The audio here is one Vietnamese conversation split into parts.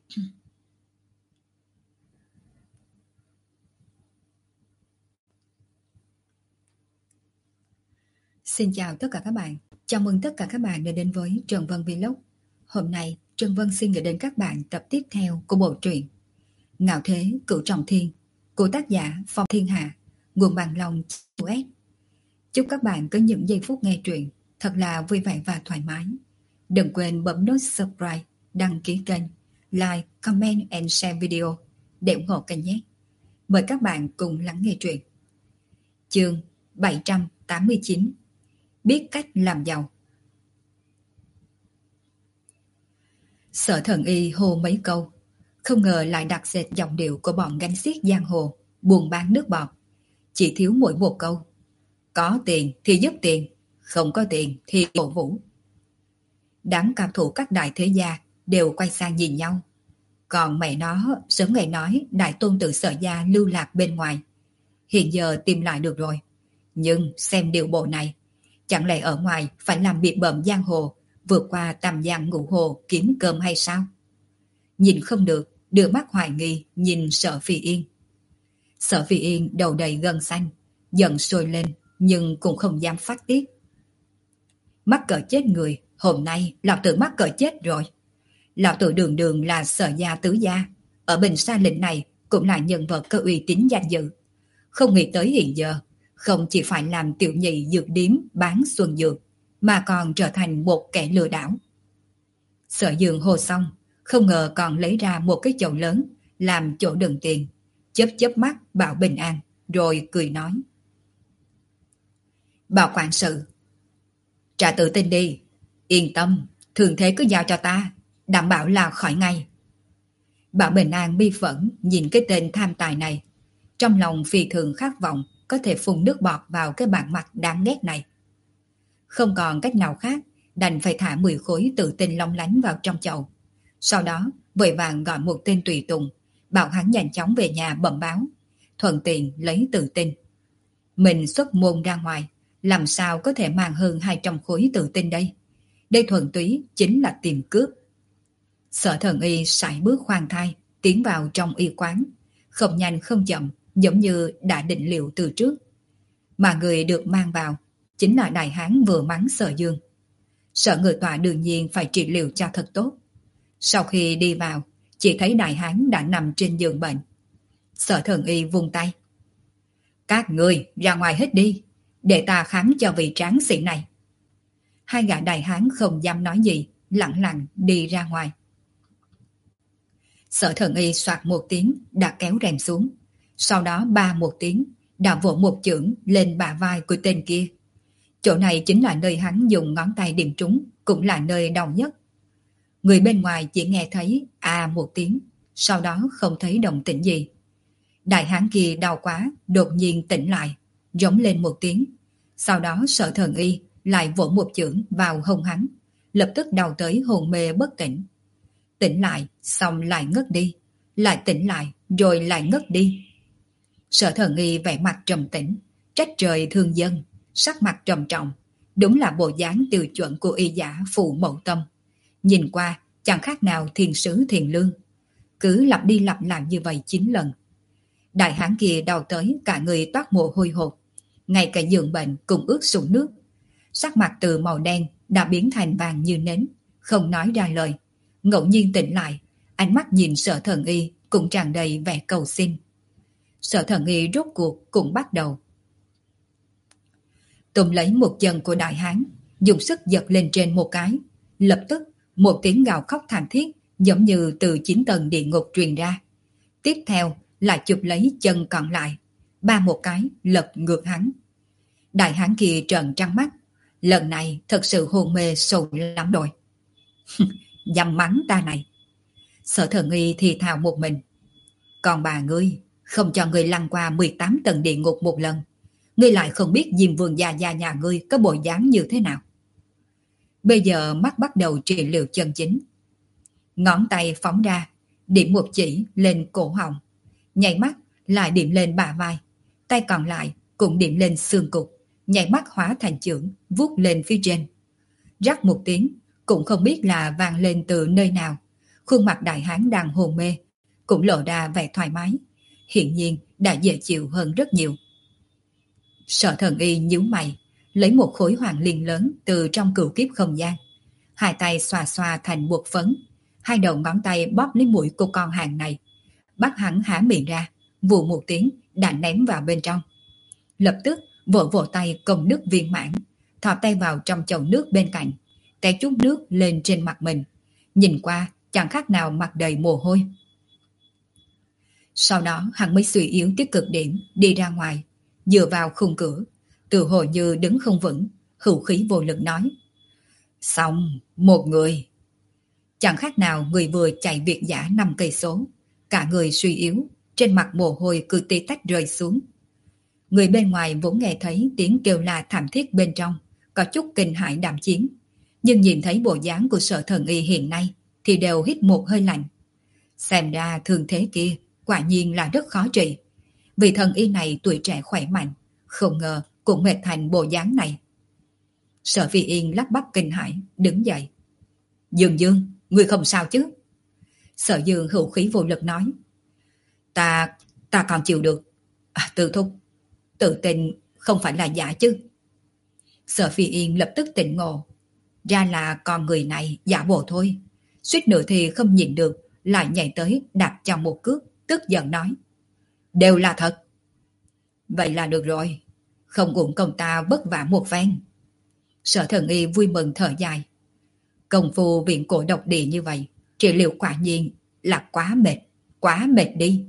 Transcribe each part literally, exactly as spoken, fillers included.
Xin chào tất cả các bạn. Chào mừng tất cả các bạn đã đến với Trần Vân Vlog. Hôm nay, Trần Vân xin gửi đến các bạn tập tiếp theo của bộ truyện Ngạo Thế Cửu Trọng Thiên của tác giả Phong Thiên Hạ, nguồn bằng lòng u ét. Chúc các bạn có những giây phút nghe truyện thật là vui vẻ và thoải mái. Đừng quên bấm nút subscribe, đăng ký kênh, like, comment and share video để ủng hộ kênh nhé. Mời các bạn cùng lắng nghe truyện. Chương bảy trăm tám mươi chín. Biết cách làm giàu. Sở Thần Y hô mấy câu, không ngờ lại đặt dệt giọng điệu của bọn gánh xiếc giang hồ, buôn bán nước bọt. Chỉ thiếu mỗi một câu: có tiền thì giúp tiền, không có tiền thì cổ vũ. Đám cao thủ các đại thế gia đều quay sang nhìn nhau. Còn mẹ nó sớm ngày nói đại tôn tử Sở gia lưu lạc bên ngoài, hiện giờ tìm lại được rồi. Nhưng xem điều bộ này, chẳng lẽ ở ngoài phải làm biệt bợm giang hồ, vượt qua tam giang ngũ hồ kiếm cơm hay sao? Nhìn không được, đưa mắt hoài nghi nhìn Sở Phi Yên. Sở Phi Yên đầu đầy gân xanh, giận sôi lên nhưng cũng không dám phát tiết. Mắc cỡ chết người, hôm nay lão tử mắc cỡ chết rồi. Lão tử đường đường là Sở gia tứ gia, ở Bình Sa Lĩnh này cũng là nhân vật có uy tín danh dự. Không nghĩ tới hiện giờ, không chỉ phải làm tiểu nhị dược điếm bán xuân dược, mà còn trở thành một kẻ lừa đảo. Sở Dương hô xong, không ngờ còn lấy ra một cái chậu lớn làm chỗ đựng tiền, chớp chớp mắt bảo bình an, rồi cười nói: Bảo quản sự, trả tự tin đi, yên tâm, thường thế cứ giao cho ta, đảm bảo là khỏi ngay. Bảo Bình An bi phẫn nhìn cái tên tham tài này, trong lòng phi thường khát vọng có thể phun nước bọt vào cái bản mặt đáng ghét này. Không còn cách nào khác, đành phải thả mười khối tự tin long lánh vào trong chậu. Sau đó vội vàng gọi một tên tùy tùng, bảo hắn nhanh chóng về nhà bẩm báo, thuận tiện lấy tự tin. Mình xuất môn ra ngoài, làm sao có thể mang hơn hai trăm khối tự tin đây? Đây thuần túy chính là tìm cướp. Sở Thần Y sải bước khoan thai tiến vào trong y quán, không nhanh không chậm, giống như đã định liệu từ trước. Mà người được mang vào chính là đại hán vừa mắng Sở Dương. Sở Ngự Tọa đương nhiên phải trị liệu cho thật tốt. Sau khi đi vào, chỉ thấy đại hán đã nằm trên giường bệnh. Sở Thần Y vung tay: Các người ra ngoài hết đi, để ta khám cho vị tráng sĩ này. Hai gã đại hán không dám nói gì, lặng lặng đi ra ngoài. Sở Thần Y soạt một tiếng đã kéo rèm xuống, sau đó ba một tiếng đã vỗ một chưởng lên bả vai của tên kia. Chỗ này chính là nơi hắn dùng ngón tay điểm trúng, cũng là nơi đau nhất. Người bên ngoài chỉ nghe thấy à một tiếng, sau đó không thấy động tĩnh gì. Đại hán kia đau quá, đột nhiên tỉnh lại, rống lên một tiếng. Sau đó Sở Thần Y lại vỗ một chưởng vào hông hắn, lập tức đau tới hồn mê bất tỉnh. Tỉnh lại, xong lại ngất đi, lại tỉnh lại, rồi lại ngất đi. Sở Thần Y vẻ mặt trầm tĩnh, trách trời thương dân, sắc mặt trầm trọng, đúng là bộ dáng tiêu chuẩn của y giả phụ mẫu tâm. Nhìn qua chẳng khác nào thiền sứ thiền lương. Cứ lặp đi lặp lại như vậy chín lần. Đại hán kia đau tới cả người toát mồ hôi hột, ngay cả giường bệnh cũng ướt sũng nước. Sắc mặt từ màu đen đã biến thành vàng như nến, không nói ra lời. Ngẫu nhiên tỉnh lại, ánh mắt nhìn Sở Thần Y cũng tràn đầy vẻ cầu xin. Sở Thần Y rốt cuộc cũng bắt đầu. Tùm lấy một chân của đại hán, dùng sức giật lên trên một cái. Lập tức, một tiếng gào khóc thảm thiết giống như từ chín tầng địa ngục truyền ra. Tiếp theo là chụp lấy chân còn lại, ba một cái lật ngược hắn. Đại hán kia trợn trắng mắt, lần này thật sự hôn mê sâu lắm rồi. Dăm mắng ta này. Sở Thần Y thì thào một mình. Còn bà ngươi, không cho ngươi lăn qua mười tám tầng địa ngục một lần, ngươi lại không biết Diêm Vương gia gia nhà ngươi có bộ dáng như thế nào. Bây giờ mắt bắt đầu trị liệu chân chính. Ngón tay phóng ra, điểm một chỉ lên cổ họng, nhảy mắt lại điểm lên bả vai, tay còn lại cũng điểm lên xương cục, nhảy mắt hóa thành chưởng, vuốt lên phía trên. Rắc một tiếng, cũng không biết là vang lên từ nơi nào. khuôn mặt đại hán đang hôn mê cũng lộ ra vẻ thoải mái, hiển nhiên đã dễ chịu hơn rất nhiều. Sở Thần Y nhíu mày, lấy một khối hoàng liên lớn từ trong cửu kiếp không gian, hai tay xoa xoa thành bột phấn, hai đầu ngón tay bóp lấy mũi của con hàng này, bắt hắn há miệng ra, vù một tiếng đã ném vào bên trong. Lập tức vỗ vỗ tay công nước viên mãn, thò tay vào trong chậu nước bên cạnh, té chút nước lên trên mặt mình, nhìn qua chẳng khác nào mặt đầy mồ hôi. Sau đó hắn mới suy yếu tới cực điểm đi ra ngoài, dựa vào khung cửa, tự hồ như đứng không vững, hữu khí vô lực nói: Xong, một người. Chẳng khác nào người vừa chạy việt dã năm cây số, cả người suy yếu, trên mặt mồ hôi cứ tí tách rơi xuống. Người bên ngoài vốn nghe thấy tiếng kêu la thảm thiết bên trong, có chút kinh hãi đạm chiến, nhưng nhìn thấy bộ dáng của Sở Thần Y hiện nay thì đều hít một hơi lạnh. Xem ra thương thế kia quả nhiên là rất khó trị, vì thần y này tuổi trẻ khỏe mạnh, không ngờ cũng mệt thành bộ dáng này. Sở Phi Yên lắp bắp kinh hãi, đứng dậy. Dương Dương, ngươi không sao chứ? Sở Dương hữu khí vô lực nói. Ta, ta còn chịu được. À, Từ Thúc, tự tin không phải là giả chứ? Sở Phi Yên lập tức tỉnh ngộ. Ra là con người này giả bộ thôi. Suýt nữa thì không nhịn được, lại nhảy tới đạp cho một cước, tức giận nói. Đều là thật. Vậy là được rồi, không uổng công ta vất vả một phen. Sở Thần Y vui mừng thở dài. Công phu viện cổ độc địa như vậy, trị liệu quả nhiên là quá mệt, quá mệt đi.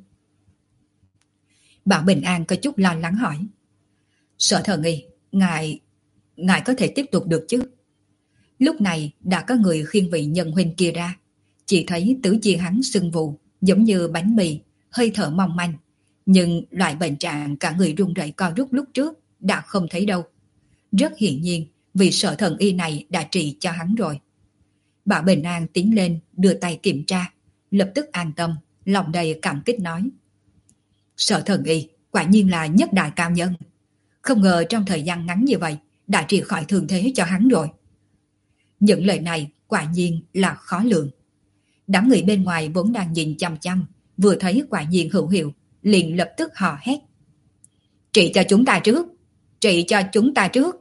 Bảo Bình An có chút lo lắng hỏi. Sở Thần Y, ngài, ngài có thể tiếp tục được chứ? Lúc này đã có người khiêng vị nhân huynh kia ra, chỉ thấy tứ chi hắn sưng vù, giống như bánh mì, hơi thở mong manh, nhưng loại bệnh trạng cả người run rẩy co rút lúc trước đã không thấy đâu. Rất hiển nhiên vì Sở Thần Y này đã trị cho hắn rồi. Bảo Bình An tiến lên đưa tay kiểm tra, lập tức an tâm, lòng đầy cảm kích nói. Sở Thần Y quả nhiên là nhất đại cao nhân, không ngờ trong thời gian ngắn như vậy đã trị khỏi thương thế cho hắn rồi. Những lời này quả nhiên là khó lường. Đám người bên ngoài vốn đang nhìn chăm chăm, vừa thấy quả nhiên hữu hiệu, liền lập tức hò hét. Trị cho chúng ta trước, trị cho chúng ta trước.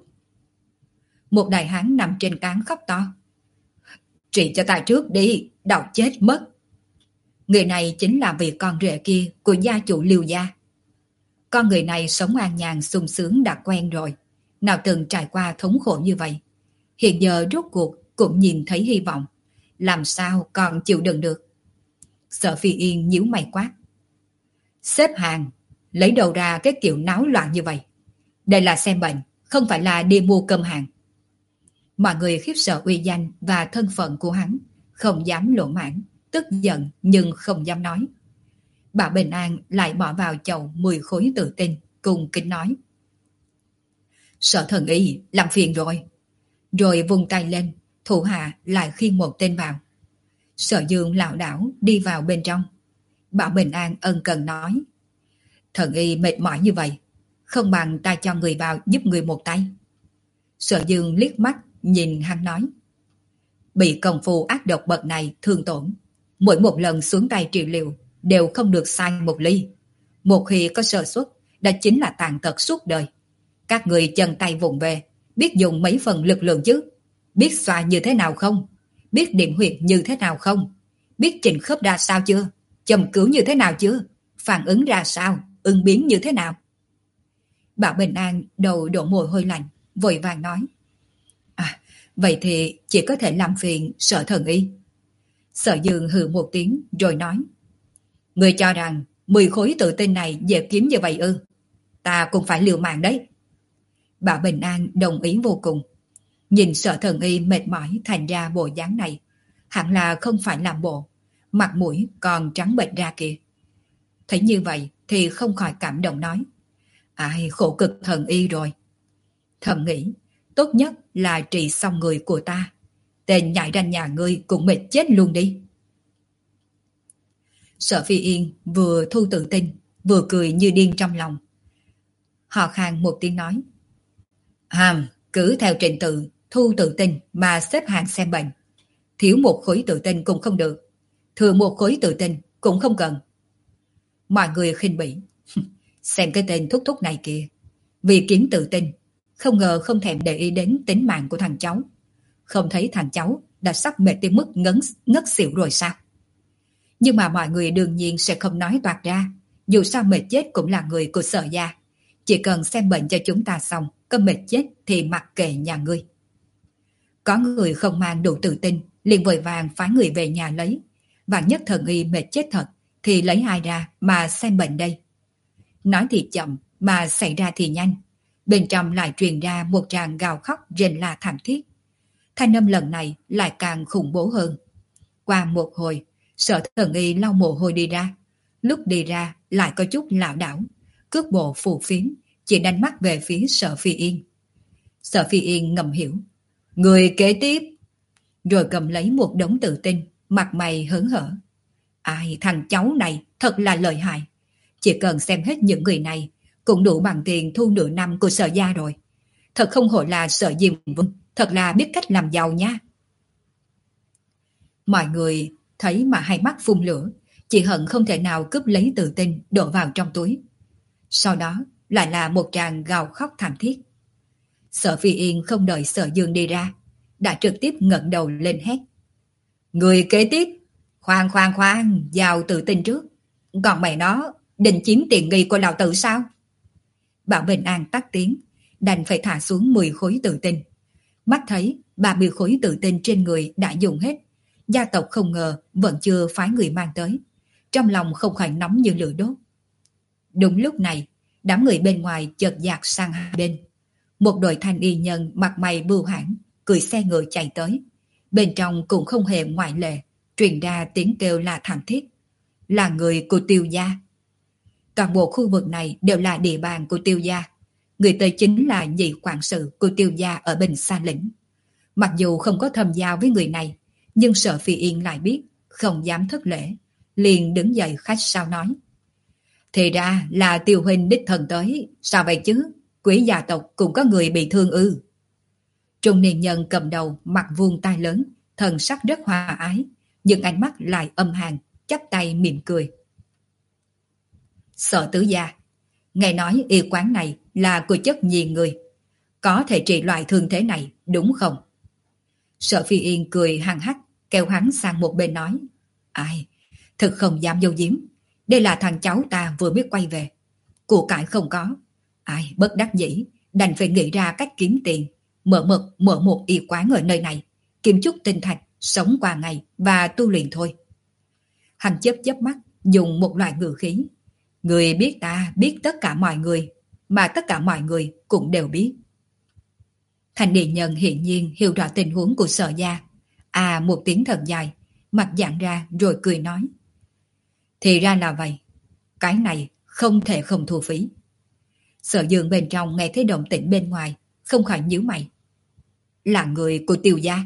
Một đại hán nằm trên cán khóc to. Trị cho ta trước đi, đau chết mất. Người này chính là vị con rể kia của gia chủ Liêu gia. Con người này sống an nhàn sung sướng đã quen rồi, nào từng trải qua thống khổ như vậy. Hiện giờ rốt cuộc cũng nhìn thấy hy vọng, làm sao còn chịu đựng được. Sở Phi Yên nhíu mày quát. Xếp hàng, lấy đầu ra cái kiểu náo loạn như vậy. Đây là xem bệnh, không phải là đi mua cơm hàng. Mọi người khiếp sợ uy danh và thân phận của hắn, không dám lộ mãn, tức giận nhưng không dám nói. Bà Bình An lại bỏ vào chậu mười khối tự tin, cùng kính nói. Sở Thần Y, làm phiền rồi. Rồi vung tay lên, thủ hạ lại khiêng một tên vào. Sở Dương lảo đảo đi vào bên trong. Bảo Bình An ân cần nói. Thần Y mệt mỏi như vậy, không bằng ta cho người vào giúp người một tay. Sở Dương liếc mắt nhìn hắn nói. Bị công phu ác độc bậc này thương tổn, mỗi một lần xuống tay trị liệu đều không được sai một ly. Một khi có sơ suất, đó chính là tàn tật suốt đời. Các người chân tay vụng về, biết dùng mấy phần lực lượng chứ? Biết xoa như thế nào không? Biết điểm huyệt như thế nào không? Biết chỉnh khớp ra sao chưa? Châm cứu như thế nào chưa? Phản ứng ra sao? Ứng biến như thế nào? Bảo Bình An đầu đổ mồ hôi lạnh, vội vàng nói. À, vậy thì chỉ có thể làm phiền Sở Thần Y. Sở Dương hừ một tiếng rồi nói. Người cho rằng mười khối tự tin này dễ kiếm như vậy ư? Ta cũng phải liều mạng đấy. Bảo Bình An đồng ý vô cùng. Nhìn Sở Thần Y mệt mỏi thành ra bộ dáng này, hẳn là không phải làm bộ, mặt mũi còn trắng bệch ra kìa. Thấy như vậy thì không khỏi cảm động nói. Ai khổ cực Thần Y rồi. Thầm nghĩ, tốt nhất là trị xong người của ta. Tên nhảy ra nhà ngươi cũng mệt chết luôn đi. Sở Phi Yên vừa thu tự tin, vừa cười như điên trong lòng. Họ khang một tiếng nói. Hàm, cứ theo trình tự, thu tự tin mà xếp hàng xem bệnh. Thiếu một khối tự tin cũng không được. Thừa một khối tự tin cũng không cần. Mọi người khinh bỉ. Xem cái tên thúc thúc này kìa. Vì kiếm tự tin, không ngờ không thèm để ý đến tính mạng của thằng cháu. Không thấy thằng cháu đã sắp mệt tới mức ngấn, ngất xỉu rồi sao? Nhưng mà mọi người đương nhiên sẽ không nói toạc ra. Dù sao mệt chết cũng là người của Sở gia. Chỉ cần xem bệnh cho chúng ta xong, có mệt chết thì mặc kệ nhà ngươi. Có người không mang đủ tự tin, liền vội vàng phái người về nhà lấy. Và nhất thần y mệt chết thật, thì lấy ai ra mà xem bệnh đây? Nói thì chậm, mà xảy ra thì nhanh. Bên trong lại truyền ra một tràng gào khóc rền la thảm thiết. Thanh âm lần này lại càng khủng bố hơn. Qua một hồi, Sở thần y lau mồ hôi đi ra. Lúc đi ra lại có chút lảo đảo, cước bộ phù phiếm, chỉ đánh mắt về phía Sở Phi Yên. Sở Phi Yên ngầm hiểu. Người kế tiếp. Rồi cầm lấy một đống tự tin, mặt mày hớn hở. Ai, thằng cháu này thật là lợi hại. Chỉ cần xem hết những người này cũng đủ bằng tiền thu nửa năm của Sở gia rồi. Thật không hổ là Sở Diêm Vương, thật là biết cách làm giàu nha. Mọi người thấy mà hai mắt phun lửa, chỉ hận không thể nào cướp lấy tự tin đổ vào trong túi. Sau đó lại là một tràng gào khóc thảm thiết. Sở Phi Yên không đợi Sở Dương đi ra, đã trực tiếp ngẩng đầu lên hét. Người kế tiếp. Khoan khoan khoan, giao tự tin trước. Còn mày nó định chiếm tiền nghi của lão tử sao? Bảo Bình An tắt tiếng, đành phải thả xuống mười khối tự tin. Mắt thấy ba mươi khối tự tin trên người đã dùng hết, gia tộc không ngờ vẫn chưa phái người mang tới. Trong lòng không khỏi nóng như lửa đốt. Đúng lúc này, đám người bên ngoài chợt dạt sang hai bên. Một đội thanh y nhân mặt mày bưu hãn, cười xe ngựa chạy tới. Bên trong cũng không hề ngoại lệ, truyền ra tiếng kêu la thảm thiết. Là người của Tiêu gia. Toàn bộ khu vực này đều là địa bàn của Tiêu gia. Người tới chính là nhị quản sự của Tiêu gia ở Bình Sa Lĩnh. Mặc dù không có thâm giao với người này, nhưng Sở Phi Yên lại biết, không dám thất lễ, liền đứng dậy khách sáo nói. Thì ra là Tiêu huynh đích thân tới, sao vậy chứ? Quý gia tộc cũng có người bị thương ư? Trung niên nhân cầm đầu, mặt vuông tai lớn, thần sắc rất hòa ái, nhưng ánh mắt lại âm hàn, chắp tay mỉm cười. Sở tứ gia, nghe nói y quán này là của chất nhi người, có thể trị loại thương thế này, đúng không? Sở Phi Yên cười hằng hắc, kéo hắn sang một bên nói. Ai, thực không dám dâu diếm, đây là thằng cháu ta vừa mới quay về. Của cải không có, ai bất đắc dĩ, đành phải nghĩ ra cách kiếm tiền, mở mật mở một y quán ở nơi này, kiếm chút tinh thạch, sống qua ngày và tu luyện thôi. Hắn chớp chớp mắt, dùng một loại ngữ khí. Người biết ta biết tất cả mọi người, mà tất cả mọi người cũng đều biết. Thành niên nhân hiển nhiên hiểu rõ tình huống của Sở gia. À, một tiếng thật dài, mặt giãn ra rồi cười nói. Thì ra là vậy, cái này không thể không thu phí. Sở Dương bên trong nghe thấy động tĩnh bên ngoài, không khỏi nhíu mày. Là người của Tiêu gia.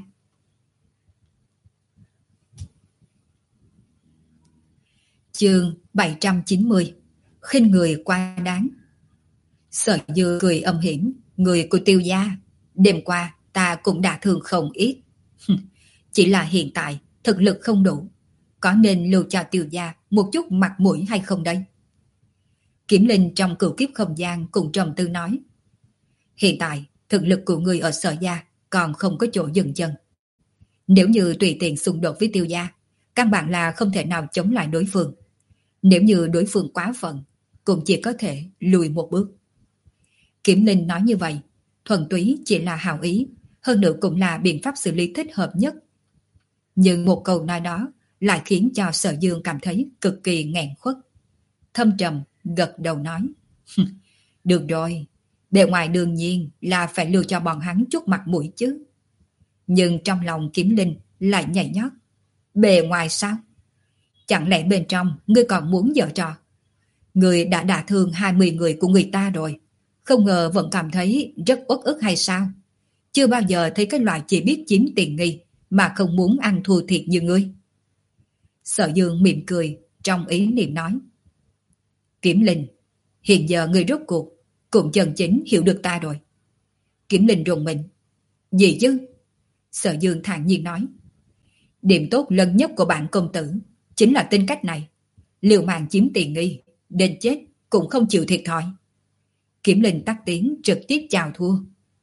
Chương bảy trăm chín mươi. Khinh người quá đáng. Sở Dương cười âm hiểm. Người của Tiêu gia, đêm qua ta cũng đã thương không ít. Chỉ là hiện tại thực lực không đủ, có nên lưu cho Tiêu gia một chút mặt mũi hay không đây? Kiểm Linh trong cửu kiếp không gian cùng trầm tư nói. Hiện tại thực lực của người ở Sở gia còn không có chỗ dừng chân. Nếu như tùy tiện xung đột với Tiêu gia, căn bản là không thể nào chống lại đối phương. Nếu như đối phương quá phận, cũng chỉ có thể lùi một bước. Kiểm Linh nói như vậy, thuần túy chỉ là hảo ý, hơn nữa cũng là biện pháp xử lý thích hợp nhất. Nhưng một câu nói đó lại khiến cho Sở Dương cảm thấy cực kỳ nghẹn khuất. Thâm trầm gật đầu nói. Được rồi, bề ngoài đương nhiên là phải lưu cho bọn hắn chút mặt mũi chứ. Nhưng trong lòng Kiếm Linh lại nhảy nhót. Bề ngoài sao? Chẳng lẽ bên trong ngươi còn muốn giở trò? Ngươi đã đả thương hai mươi người của người ta rồi, không ngờ vẫn cảm thấy rất uất ức hay sao? Chưa bao giờ thấy cái loại chỉ biết chiếm tiền nghi mà không muốn ăn thua thiệt như ngươi. Sở Dương mỉm cười, trong ý niệm nói. Kiếm Linh, hiện giờ ngươi rốt cuộc cũng chân chính hiểu được ta rồi. Kiếm Linh rùng mình. Gì chứ? Sở Dương thản nhiên nói. Điểm tốt lớn nhất của bạn công tử chính là tính cách này. Liều mạng chiếm tiện nghi, đến chết cũng không chịu thiệt thòi. Kiểm Linh tắt tiếng trực tiếp chào thua.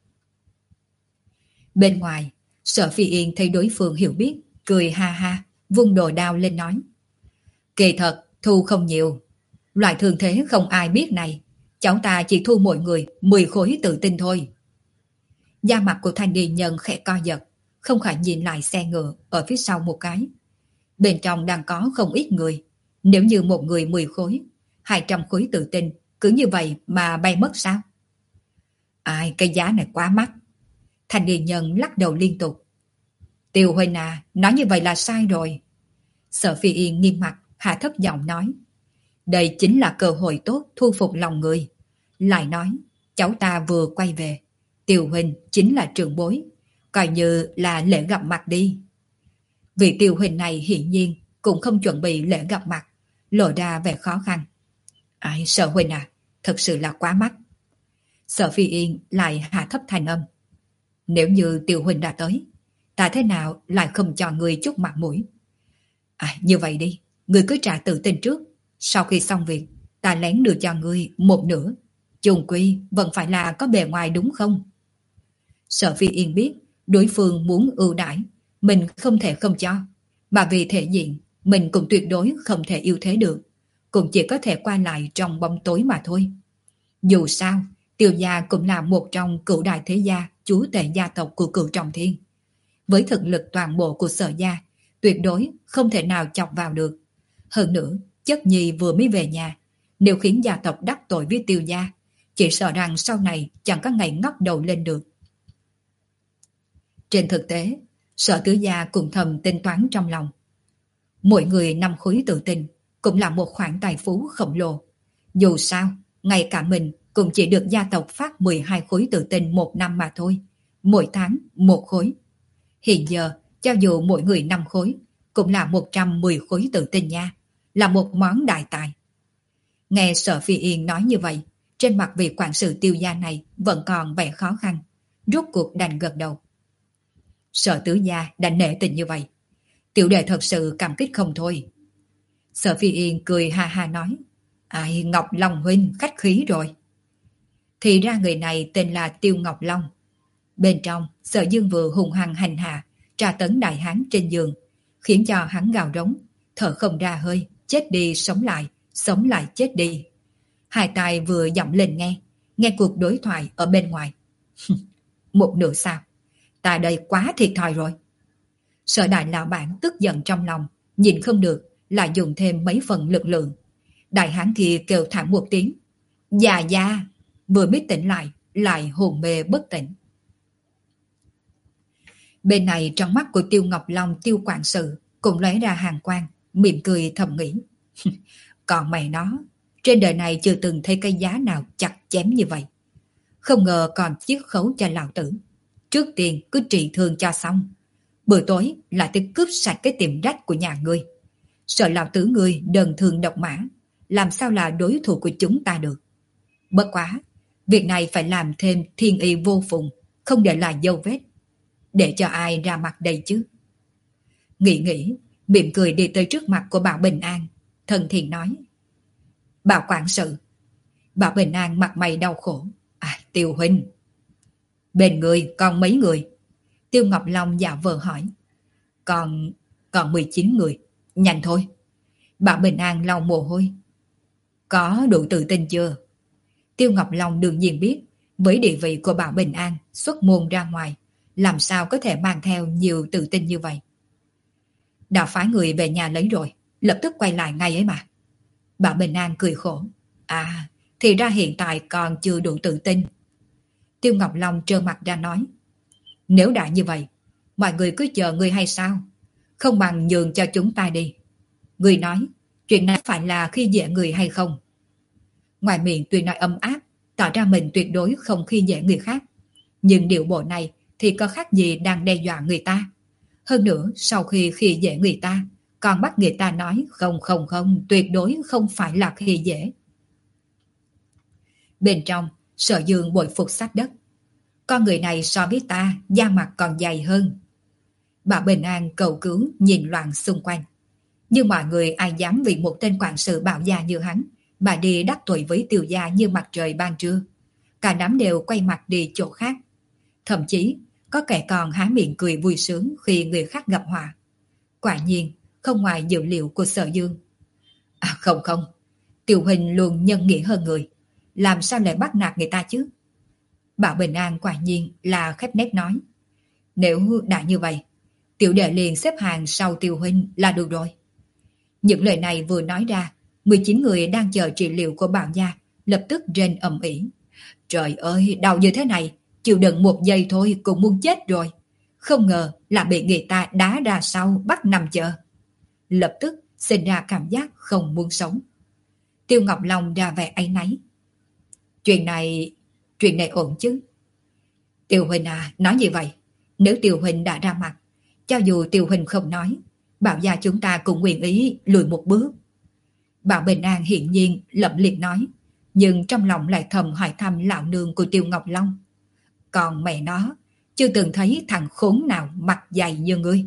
Bên ngoài, Sở Phi Yên thấy đối phương hiểu biết, cười ha ha, vung đồ đao lên nói. Kỳ thật, thu không nhiều. Loại thường thế không ai biết này, cháu ta chỉ thu mỗi người mười khối tự tin thôi. Da mặt của thanh niên nhân khẽ co giật, không khỏi nhìn lại xe ngựa ở phía sau một cái. Bên trong đang có không ít người. Nếu như một người mười khối, hai trăm khối tự tin, cứ như vậy mà bay mất sao? Ai, cái giá này quá mắc. Thanh niên nhân lắc đầu liên tục. Tiêu huynh à, nói như vậy là sai rồi. Sở Phi Yên nghiêm mặt, hạ thấp giọng nói. Đây chính là cơ hội tốt thu phục lòng người. Lại nói, cháu ta vừa quay về. Tiêu huynh chính là trưởng bối, coi như là lễ gặp mặt đi. Vị Tiêu huynh này hiển nhiên cũng không chuẩn bị lễ gặp mặt, lộ ra vẻ khó khăn. Ai, Sở huynh à, thật sự là quá mắc. Sở Phi Yên lại hạ thấp thanh âm. Nếu như Tiêu huynh đã tới, ta thế nào lại không cho người chút mặt mũi? À, như vậy đi, người cứ trả tự tin trước. Sau khi xong việc, ta lén đưa cho người một nửa. Chung quy vẫn phải là có bề ngoài đúng không? Sở Phi Yên biết đối phương muốn ưu đãi, mình không thể không cho. Mà vì thể diện, mình cũng tuyệt đối không thể yêu thế được. Cũng chỉ có thể qua lại trong bóng tối mà thôi. Dù sao, Tiêu gia cũng là một trong cửu đại thế gia, chúa tể gia tộc của Cửu Trọng Thiên. Với thực lực toàn bộ của Sở gia, tuyệt đối không thể nào chọc vào được. Hơn nữa, chất nhi vừa mới về nhà, nếu khiến gia tộc đắc tội với Tiêu gia, chỉ sợ rằng sau này chẳng có ngày ngóc đầu lên được. Trên thực tế, Sở Tứ gia cũng thầm tính toán trong lòng. Mỗi người năm khối tự tin cũng là một khoản tài phú khổng lồ. Dù sao, ngay cả mình cũng chỉ được gia tộc phát mười hai khối tự tin một năm mà thôi. Mỗi tháng một khối. Hiện giờ, cho dù mỗi người năm khối, cũng là một trăm mười khối tự tin nha. Là một món đại tài. Nghe Sở Phi Yên nói như vậy, trên mặt vị quản sự Tiêu gia này vẫn còn vẻ khó khăn. Rốt cuộc đành gật đầu. Sở Tứ gia đã nể tình như vậy, tiểu đệ thật sự cảm kích không thôi. Sở Phi Yên cười ha ha nói. Ai, Ngọc Long huynh khách khí rồi. Thì ra người này tên là Tiêu Ngọc Long. Bên trong, Sở Dương vừa hùng hăng hành hạ, tra tấn đại hán trên giường, khiến cho hắn gào rống, thở không ra hơi, chết đi sống lại, sống lại chết đi. Hai tay vừa giọng lên nghe, nghe cuộc đối thoại ở bên ngoài. Một nửa sao? Ta đây quá thiệt thòi rồi. Sở đại lão bản tức giận trong lòng, nhìn không được, lại dùng thêm mấy phần lực lượng. Đại hán kia kêu thảm một tiếng. Già già, vừa mới tỉnh lại, lại hồn mê bất tỉnh. Bên này trong mắt của Tiêu Ngọc Long Tiêu quản sự cũng lóe ra hàng quang, mỉm cười thầm nghĩ. Còn mày nó, trên đời này chưa từng thấy cái giá nào chặt chém như vậy. Không ngờ còn chiết khấu cho lão tử. Trước tiên cứ trị thương cho xong, bữa tối lại tới cướp sạch cái tiệm rách của nhà ngươi. Sợ lão tử ngươi đơn thương độc mã, làm sao là đối thủ của chúng ta được. Bất quá, việc này phải làm thêm thiên y vô phùng, không để lại dấu vết. Để cho ai ra mặt đây chứ? Nghĩ nghĩ, mỉm cười đi tới trước mặt của Bảo Bình An, thân thiện nói. Bảo quản sự. Bảo Bình An mặt mày đau khổ. À, Tiêu huynh. Bên người còn mấy người? Tiêu Ngọc Long giả vờ hỏi. Còn, còn mười chín người. Nhanh thôi. Bảo Bình An lau mồ hôi. Có đủ tự tin chưa? Tiêu Ngọc Long đương nhiên biết, với địa vị của Bảo Bình An xuất môn ra ngoài, làm sao có thể mang theo nhiều tự tin như vậy. Đã phái người về nhà lấy rồi, lập tức quay lại ngay ấy mà. Bảo Bình An cười khổ. À, thì ra hiện tại còn chưa đủ tự tin. Tiêu Ngọc Long trơ mặt ra nói. Nếu đã như vậy, mọi người cứ chờ người hay sao? Không bằng nhường cho chúng ta đi. Người nói, chuyện này phải là khi dễ người hay không? Ngoài miệng tuy nói ấm áp, tỏ ra mình tuyệt đối không khi dễ người khác. Nhưng điệu bộ này thì có khác gì đang đe dọa người ta. Hơn nữa, sau khi khi dễ người ta, còn bắt người ta nói không không không, tuyệt đối không phải là khi dễ. Bên trong, Sở Dương bội phục sát đất. Con người này so với ta, da mặt còn dày hơn. Bà Bình An cầu cứu nhìn loạn xung quanh. Nhưng mọi người ai dám vì một tên quản sự bạo gia như hắn mà đi đắc tội với Tiêu gia như mặt trời ban trưa. Cả đám đều quay mặt đi chỗ khác. Thậm chí có kẻ còn há miệng cười vui sướng khi người khác gặp họa. Quả nhiên không ngoài dự liệu của Sở Dương. À không không, Tiêu huynh luôn nhân nghĩa hơn người, làm sao lại bắt nạt người ta chứ? Bảo Bình An quả nhiên là khép nép nói. Nếu đã như vậy, tiểu đệ liền xếp hàng sau Tiêu huynh là được rồi. Những lời này vừa nói ra, mười chín người đang chờ trị liệu của Bảo gia lập tức rên ầm ĩ. Trời ơi, đau như thế này, chịu đựng một giây thôi cũng muốn chết rồi. Không ngờ là bị người ta đá ra sau bắt nằm chờ. Lập tức sinh ra cảm giác không muốn sống. Tiêu Ngọc Long ra vẻ áy náy. Chuyện này, chuyện này ổn chứ? Tiêu huynh à, nói như vậy, nếu Tiêu huynh đã ra mặt, cho dù Tiêu huynh không nói, Bảo gia chúng ta cũng nguyện ý lùi một bước. Bảo Bình An hiển nhiên lẩm liệt nói, nhưng trong lòng lại thầm hỏi thăm lão nương của Tiêu Ngọc Long. Còn mẹ nó, chưa từng thấy thằng khốn nào mặt dày như ngươi.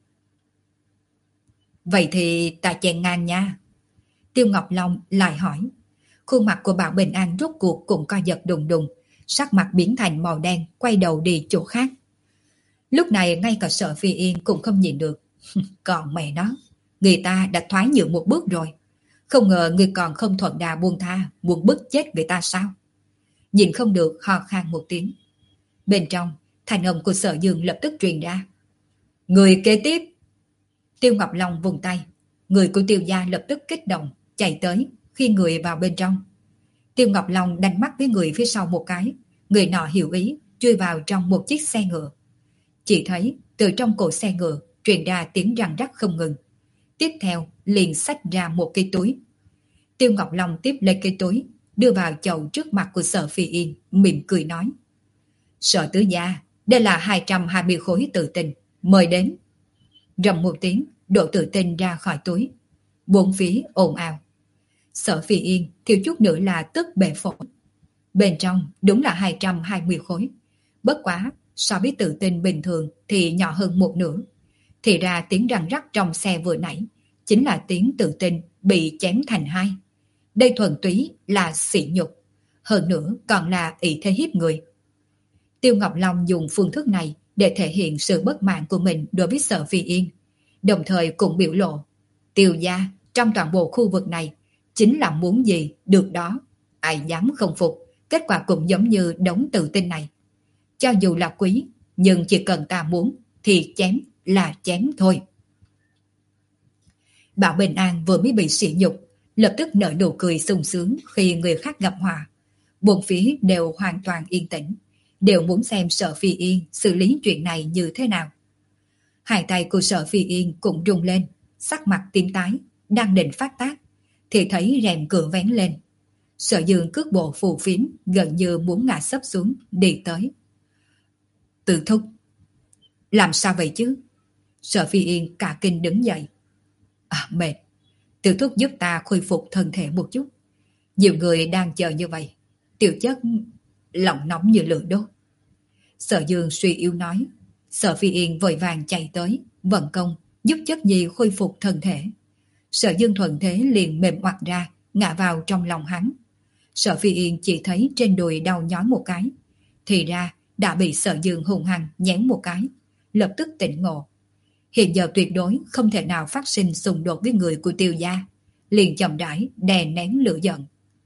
Vậy thì ta chèn ngang nha. Tiêu Ngọc Long lại hỏi. Khuôn mặt của Bảo Bình An rốt cuộc cũng co giật đùng đùng, sắc mặt biến thành màu đen, quay đầu đi chỗ khác. Lúc này ngay cả Sở Phi Yên cũng không nhìn được. Còn mẹ nó, người ta đã thoái nhượng một bước rồi. Không ngờ người còn không thuận đà buông tha, muốn bức chết người ta sao? Nhìn không được ho khan một tiếng. Bên trong, thanh âm của Sở Dương lập tức truyền ra. Người kế tiếp. Tiêu Ngọc Long vùng tay. Người của Tiêu gia lập tức kích động, chạy tới, khi người vào bên trong. Tiêu Ngọc Long đánh mắt với người phía sau một cái. Người nọ hiểu ý, chui vào trong một chiếc xe ngựa. Chỉ thấy từ trong cổ xe ngựa truyền ra tiếng răng rắc không ngừng. Tiếp theo liền xách ra một cái túi. Tiêu Ngọc Long tiếp lấy cái túi, đưa vào chậu trước mặt của Sở Phi Yên, mỉm cười nói. Sở tứ gia, đây là hai trăm hai mươi khối tự tinh, mời đến. Rầm một tiếng, đổ tự tinh ra khỏi túi. Bốn phía ồn ào. Sở Phi Yên thiếu chút nữa là tức bể phổi. Bên trong đúng là hai trăm hai mươi khối. Bất quá, so với tự tinh bình thường thì nhỏ hơn một nửa. Thì ra tiếng răng rắc trong xe vừa nãy chính là tiếng tự tinh bị chém thành hai. Đây thuần túy là sỉ nhục, hơn nữa còn là ý thế hiếp người. Tiêu Ngọc Long dùng phương thức này để thể hiện sự bất mãn của mình đối với Sở Phi Yên, đồng thời cũng biểu lộ Tiêu gia trong toàn bộ khu vực này chính là muốn gì được đó, ai dám không phục, kết quả cũng giống như đống tự tinh này. Cho dù là quý, nhưng chỉ cần ta muốn thì chém là chém thôi. Bảo Bình An vừa mới bị sỉ nhục, lập tức nở nụ cười sung sướng khi người khác gặp họa. Bốn phía đều hoàn toàn yên tĩnh, đều muốn xem Sở Phi Yên xử lý chuyện này như thế nào. Hai tay của Sở Phi Yên cũng rung lên, sắc mặt tím tái, đang định phát tác, thì thấy rèm cửa vén lên. Sở Dương cước bộ phù phiếm, gần như muốn ngã sấp xuống, đi tới. Tự thúc. Làm sao vậy chứ? Sở Phi Yên cả kinh đứng dậy. À mệt, Tiểu thúc giúp ta khôi phục thân thể một chút. Nhiều người đang chờ như vậy, tiểu chất lòng nóng như lửa đốt. Sở Dương suy yếu nói. Sở Phi Yên vội vàng chạy tới, vận công, giúp chất nhi khôi phục thân thể. Sở Dương thuận thế liền mềm oặt ra, ngã vào trong lòng hắn. Sở Phi Yên chỉ thấy trên đùi đau nhói một cái, thì ra đã bị Sở Dương hung hăng nhén một cái, lập tức tỉnh ngộ. Hiện giờ tuyệt đối không thể nào phát sinh xung đột với người của Tiêu gia, liền chậm rãi đè nén lửa giận.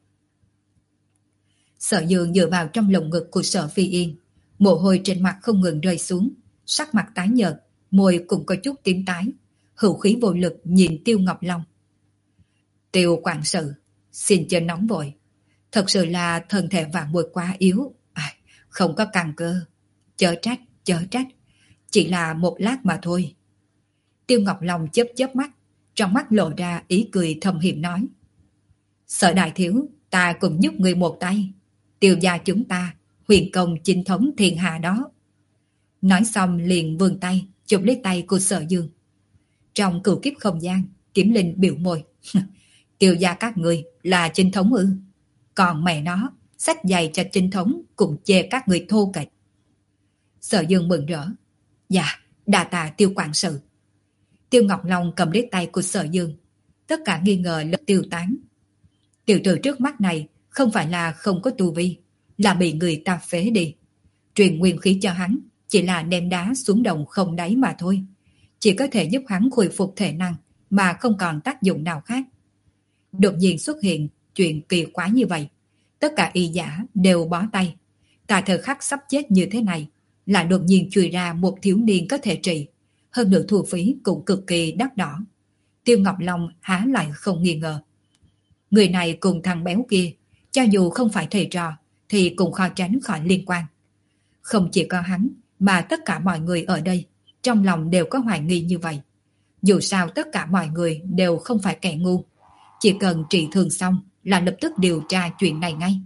Sở Dương dựa vào trong lồng ngực của Sở Phi Yên, mồ hôi trên mặt không ngừng rơi xuống, sắc mặt tái nhợt, môi cũng có chút tím tái, hữu khí vô lực nhìn Tiêu Ngọc Long. Tiêu quản sự, xin chớ nóng vội, thật sự là thân thể vạn bối quá yếu, à, không có căn cơ, chớ trách, chớ trách, chỉ là một lát mà thôi. Tiêu Ngọc Long chớp chớp mắt, trong mắt lộ ra ý cười thầm hiểm nói. Sở đại thiếu, ta cũng giúp người một tay. Tiêu gia chúng ta, huyền công chính thống thiên hạ đó. Nói xong liền vươn tay, chụp lấy tay của Sở Dương. Trong cửu kiếp không gian, Kiếm Linh biểu môi. Tiêu gia các người là chính thống ư? Còn mẹ nó, sách giày cho chính thống cũng chê các người thô kệch. Sở Dương mừng rỡ. Dạ, đà tạ Tiêu quản sự. Tiêu Ngọc Long cầm lấy tay của Sở Dương. Tất cả nghi ngờ lập tiêu tán. Tiểu tử trước mắt này không phải là không có tu vi, là bị người ta phế đi. Truyền nguyên khí cho hắn chỉ là ném đá xuống đồng không đáy mà thôi. Chỉ có thể giúp hắn khôi phục thể năng mà không còn tác dụng nào khác. Đột nhiên xuất hiện chuyện kỳ quái như vậy. Tất cả y giả đều bó tay. Tại thời khắc sắp chết như thế này, lại đột nhiên chui ra một thiếu niên có thể trị. Hơn nữa thu phí cũng cực kỳ đắt đỏ. Tiêu Ngọc Long há lại không nghi ngờ. Người này cùng thằng béo kia, cho dù không phải thầy trò, thì cũng khó tránh khỏi liên quan. Không chỉ có hắn, mà tất cả mọi người ở đây, trong lòng đều có hoài nghi như vậy. Dù sao tất cả mọi người đều không phải kẻ ngu. Chỉ cần trị thương xong là lập tức điều tra chuyện này ngay.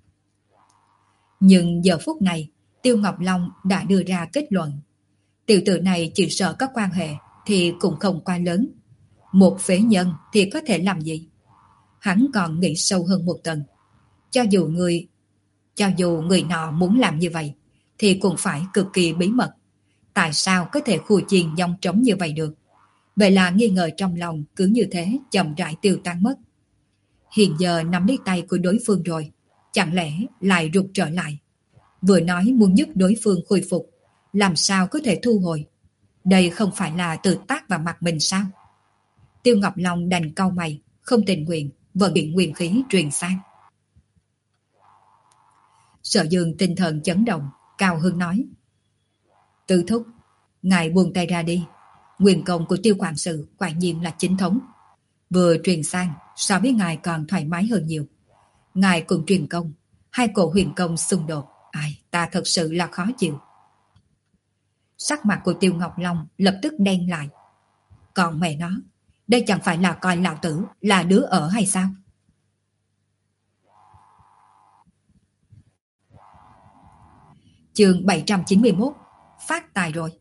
Nhưng giờ phút này, Tiêu Ngọc Long đã đưa ra kết luận. Tiểu tử này chỉ sợ có quan hệ thì cũng không quá lớn. Một phế nhân thì có thể làm gì? Hắn còn nghĩ sâu hơn một tầng. Cho dù người, cho dù người nọ muốn làm như vậy, thì cũng phải cực kỳ bí mật. Tại sao có thể khu chiền dòng trống như vậy được? Vậy là nghi ngờ trong lòng cứ như thế chậm rãi tiêu tan mất. Hiện giờ nắm lấy tay của đối phương rồi, chẳng lẽ lại rụt trở lại? Vừa nói muốn giúp đối phương khôi phục, làm sao có thể thu hồi? Đây không phải là tự tác vào mặt mình sao? Tiêu Ngọc Long đành cau mày, không tình nguyện, vận điện nguyên khí truyền sang. Sở Dương tinh thần chấn động, cao hưng nói: Tư thúc, ngài buông tay ra đi. Nguyên công của Tiêu quản sự quả nhiên là chính thống. Vừa truyền sang, so với ngài còn thoải mái hơn nhiều. Ngài cùng truyền công, hai cổ huyền công xung đột, ai, ta thật sự là khó chịu. Sắc mặt của Tiêu Ngọc Long lập tức đen lại. Còn mẹ nó, đây chẳng phải là coi lão tử là đứa ở hay sao? Chương bảy trăm chín mươi mốt, phát tài rồi.